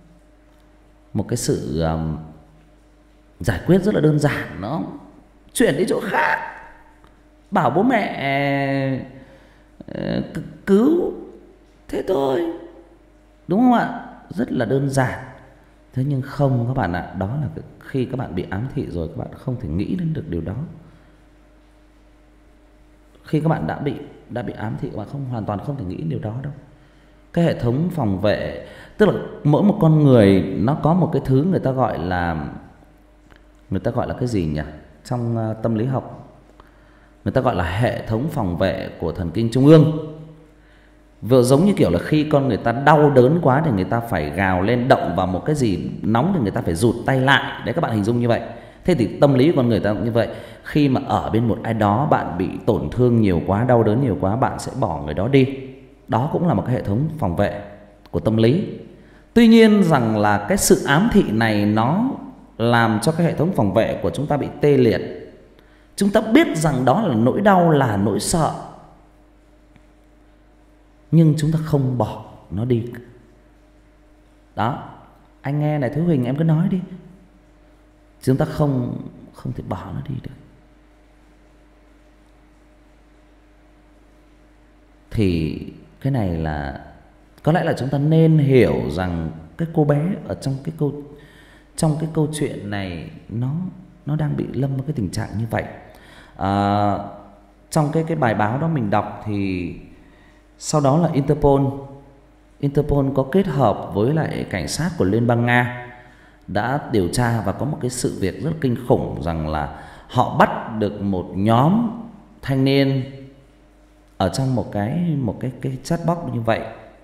sự giải quyết rất là đơn giản. Nó chuyển đi chỗ khác, bảo bố mẹ cứu, thế thôi, đúng không ạ? Rất là đơn giản. Thế nhưng không các bạn ạ, đó là khi các bạn bị ám thị rồi, các bạn không thể nghĩ đến được điều đó. Khi các bạn đã bị ám thị, các bạn hoàn toàn không thể nghĩ đến điều đó đâu. Cái hệ thống phòng vệ, tức là mỗi một con người nó có một cái thứ người ta gọi là cái gì nhỉ? Trong tâm lý học người ta gọi là hệ thống phòng vệ của thần kinh trung ương. Vừa giống như kiểu là khi con người ta đau đớn quá thì người ta phải gào lên, động vào một cái gì nóng thì người ta phải rụt tay lại. Đấy, các bạn hình dung như vậy. Thế thì tâm lý của con người ta cũng như vậy. Khi mà ở bên một ai đó, bạn bị tổn thương nhiều quá, đau đớn nhiều quá, bạn sẽ bỏ người đó đi. Đó cũng là một cái hệ thống phòng vệ của tâm lý. Tuy nhiên rằng là cái sự ám thị này nó làm cho cái hệ thống phòng vệ của chúng ta bị tê liệt. Chúng ta biết rằng đó là nỗi đau, là nỗi sợ, nhưng chúng ta không bỏ nó đi. Đó, anh nghe này Thúy Huỳnh, em cứ nói đi. Chúng ta không thể bỏ nó đi được. Thì cái này là có lẽ là chúng ta nên hiểu rằng cái cô bé ở trong cái câu chuyện này nó đang bị lâm vào cái tình trạng như vậy. Trong cái bài báo đó mình đọc thì sau đó là Interpol có kết hợp với lại cảnh sát của Liên bang Nga đã điều tra, và có một cái sự việc rất kinh khủng rằng là họ bắt được một nhóm thanh niên ở trong một cái chatbox như vậy.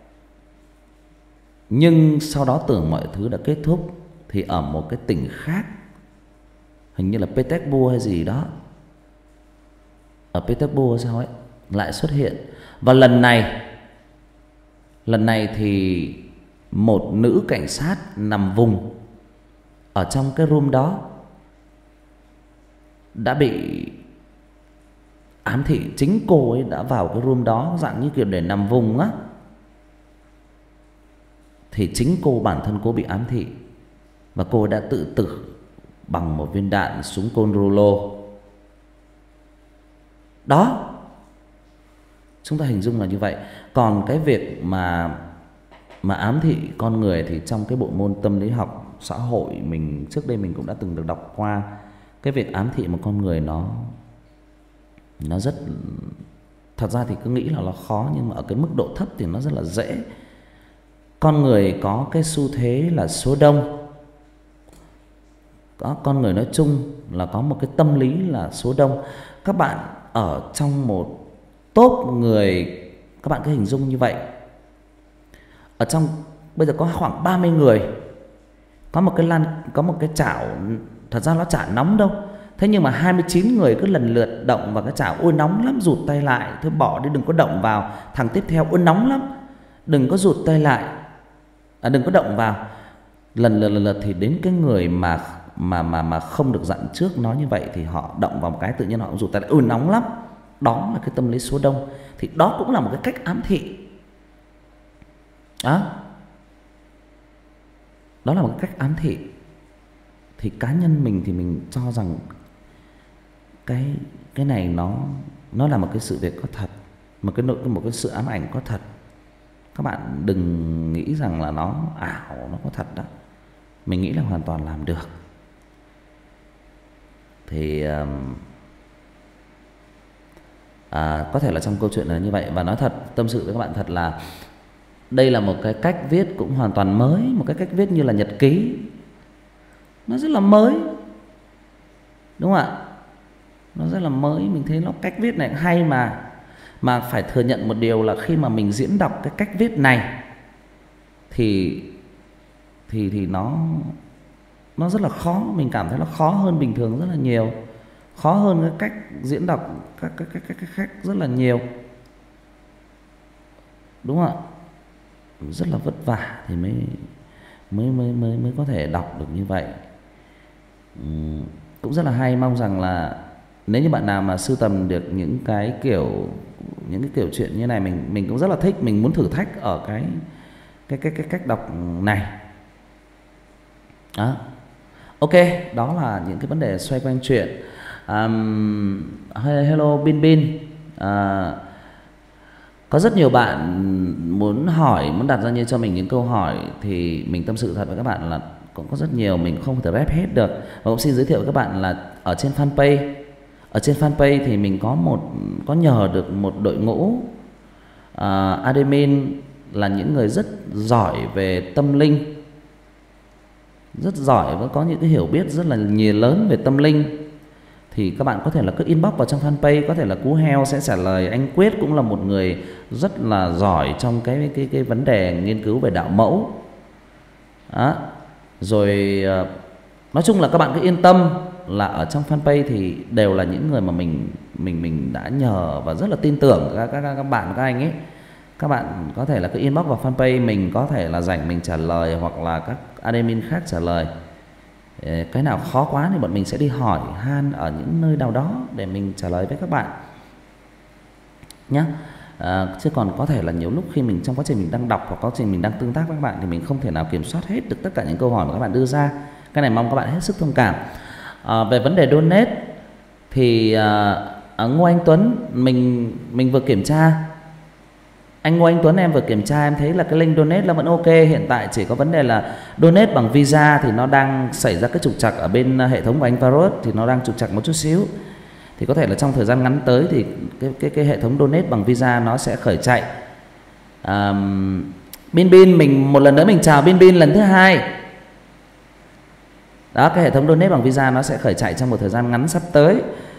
Nhưng sau đó tưởng mọi thứ đã kết thúc thì ở một cái tỉnh khác, hình như là Petersburg hay gì đó, ở Petersburg sao ấy, lại xuất hiện. Và lần này thì một nữ cảnh sát nằm vùng ở trong cái room đó đã bị ám thị. Chính cô ấy đã vào cái room đó dạng như kiểu để nằm vùng á. Thì chính cô, bản thân cô bị ám thị, và cô đã tự tử bằng một viên đạn súng côn rulo. Đó, chúng ta hình dung là như vậy. Còn cái việc mà ám thị con người thì trong cái bộ môn tâm lý học xã hội, mình trước đây mình cũng đã từng được đọc qua. Cái việc ám thị một con người nó rất, thật ra thì cứ nghĩ là nó khó, nhưng mà ở cái mức độ thấp thì nó rất là dễ. Con người có cái xu thế là số đông. Con người nói chung là có một cái tâm lý là số đông. Các bạn ở trong một tốp người, các bạn cứ hình dung như vậy. Ở trong bây giờ có khoảng 30 người, có một cái chảo, thật ra nó chả nóng đâu. Thế nhưng mà 29 người cứ lần lượt động vào cái chảo. Ôi nóng lắm, rụt tay lại, thôi bỏ đi, đừng có động vào. Thằng tiếp theo, ôi nóng lắm, đừng có rụt tay lại, đừng có động vào. Lần lượt thì đến cái người mà không được dặn trước nói như vậy thì họ động vào một cái, tự nhiên họ cũng rụt tay lại. Ôi nóng lắm. Đó là cái tâm lý số đông. Thì đó cũng là một cái cách ám thị. Đó là một cái cách ám thị. Thì cá nhân mình thì mình cho rằng cái này nó là một cái sự việc có thật, một cái sự ám ảnh có thật. Các bạn đừng nghĩ rằng là nó ảo, nó có thật đó. Mình nghĩ là hoàn toàn làm được. Thì có thể là trong câu chuyện là như vậy. Và nói thật, tâm sự với các bạn thật là đây là một cái cách viết cũng hoàn toàn mới, một cái cách viết như là nhật ký. Nó rất là mới, đúng không ạ? Nó rất là mới. Mình thấy nó cách viết này hay mà phải thừa nhận một điều là khi mà mình diễn đọc cái cách viết này thì nó rất là khó. Mình cảm thấy nó khó hơn bình thường rất là nhiều, khó hơn cái cách diễn đọc các khác rất là nhiều, đúng không ạ? Rất là vất vả thì mới có thể đọc được như vậy. Cũng rất là hay. Mong rằng là nếu như bạn nào mà sưu tầm được những cái kiểu chuyện như này, mình cũng rất là thích. Mình muốn thử thách ở cái cách đọc này. Đó. Ok, đó là những cái vấn đề xoay quanh chuyện. Hello Bin Bin. Có rất nhiều bạn muốn đặt ra như cho mình những câu hỏi, thì mình tâm sự thật với các bạn là cũng có rất nhiều, mình không thể rep hết được. Và cũng xin giới thiệu với các bạn là ở trên fanpage thì mình có nhờ được một đội ngũ admin là những người rất giỏi về tâm linh, rất giỏi và có những cái hiểu biết rất là nhiều lớn về tâm linh. Thì các bạn có thể là cứ inbox vào trong fanpage, có thể là Cú Heo sẽ trả lời. Anh Quyết cũng là một người rất là giỏi trong cái vấn đề nghiên cứu về đạo mẫu. Đó. Rồi nói chung là các bạn cứ yên tâm là ở trong fanpage thì đều là những người mà mình đã nhờ và rất là tin tưởng các bạn, các anh ấy. Các bạn có thể là cứ inbox vào fanpage, mình có thể là rảnh mình trả lời, hoặc là các admin khác trả lời. Cái nào khó quá thì bọn mình sẽ đi hỏi han ở những nơi nào đó để mình trả lời với các bạn nhé. Chứ còn có thể là nhiều lúc khi mình trong quá trình mình đang đọc hoặc quá trình mình đang tương tác với các bạn thì mình không thể nào kiểm soát hết được tất cả những câu hỏi mà các bạn đưa ra. Cái này mong các bạn hết sức thông cảm. Về vấn đề donate thì Ngô Anh Tuấn mình vừa kiểm tra. Anh Ngô Anh Tuấn em vừa kiểm tra, em thấy là cái link donate là vẫn ok. Hiện tại chỉ có vấn đề là donate bằng Visa thì nó đang xảy ra cái trục trặc ở bên hệ thống của anh Varus, thì nó đang trục trặc một chút xíu. Thì có thể là trong thời gian ngắn tới thì cái hệ thống donate bằng Visa nó sẽ khởi chạy. Bin Bin, mình một lần nữa mình chào Bin Bin lần thứ hai. Đó, cái hệ thống donate bằng Visa nó sẽ khởi chạy trong một thời gian ngắn sắp tới.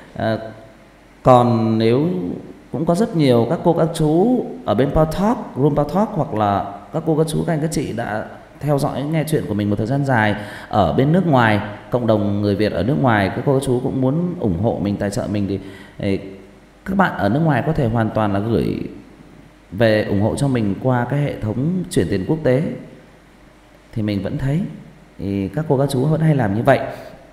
Còn nếu cũng có rất nhiều các cô các chú ở bên Power Talk, Room Power Talk, hoặc là các cô các chú, các anh các chị đã theo dõi nghe chuyện của mình một thời gian dài ở bên nước ngoài, cộng đồng người Việt ở nước ngoài, các cô các chú cũng muốn ủng hộ mình, tài trợ mình, thì các bạn ở nước ngoài có thể hoàn toàn là gửi về ủng hộ cho mình qua cái hệ thống chuyển tiền quốc tế. Thì mình vẫn thấy thì các cô các chú vẫn hay làm như vậy.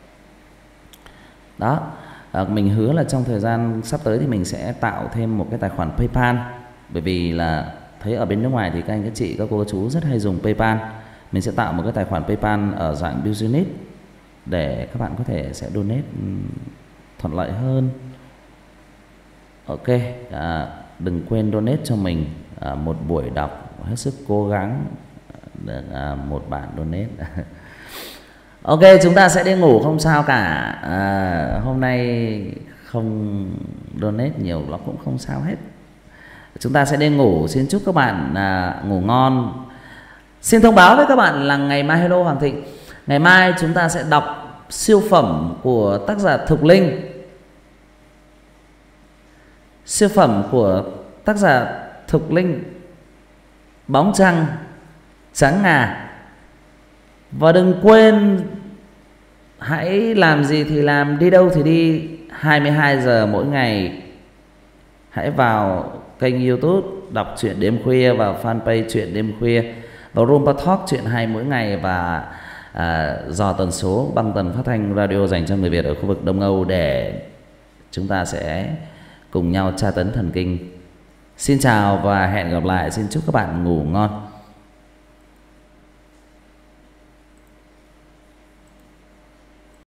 Đó. Mình hứa là trong thời gian sắp tới thì mình sẽ tạo thêm một cái tài khoản PayPal. Bởi vì là thấy ở bên nước ngoài thì các anh các chị, các cô các chú rất hay dùng PayPal. Mình sẽ tạo một cái tài khoản PayPal ở dạng business để các bạn có thể sẽ donate thuận lợi hơn. Ok, đừng quên donate cho mình một buổi đọc, hết sức cố gắng được một bạn donate. Ok, chúng ta sẽ đi ngủ không sao cả. Hôm nay không donate nhiều nó cũng không sao hết. Chúng ta sẽ đi ngủ. Xin chúc các bạn ngủ ngon. Xin thông báo với các bạn là ngày mai, hello Hoàng Thịnh, ngày mai chúng ta sẽ đọc siêu phẩm của tác giả Thục Linh. Siêu phẩm của tác giả Thục Linh, Bóng Trăng Trắng Ngà. Và đừng quên, hãy làm gì thì làm, đi đâu thì đi, 22 giờ mỗi ngày hãy vào kênh YouTube Đọc Truyện Đêm Khuya, vào fanpage Truyện Đêm Khuya, vào Room Talk Chuyện Hay mỗi ngày, và dò tần số băng tần phát thanh radio dành cho người Việt ở khu vực Đông Âu để chúng ta sẽ cùng nhau tra tấn thần kinh. Xin chào và hẹn gặp lại. Xin chúc các bạn ngủ ngon.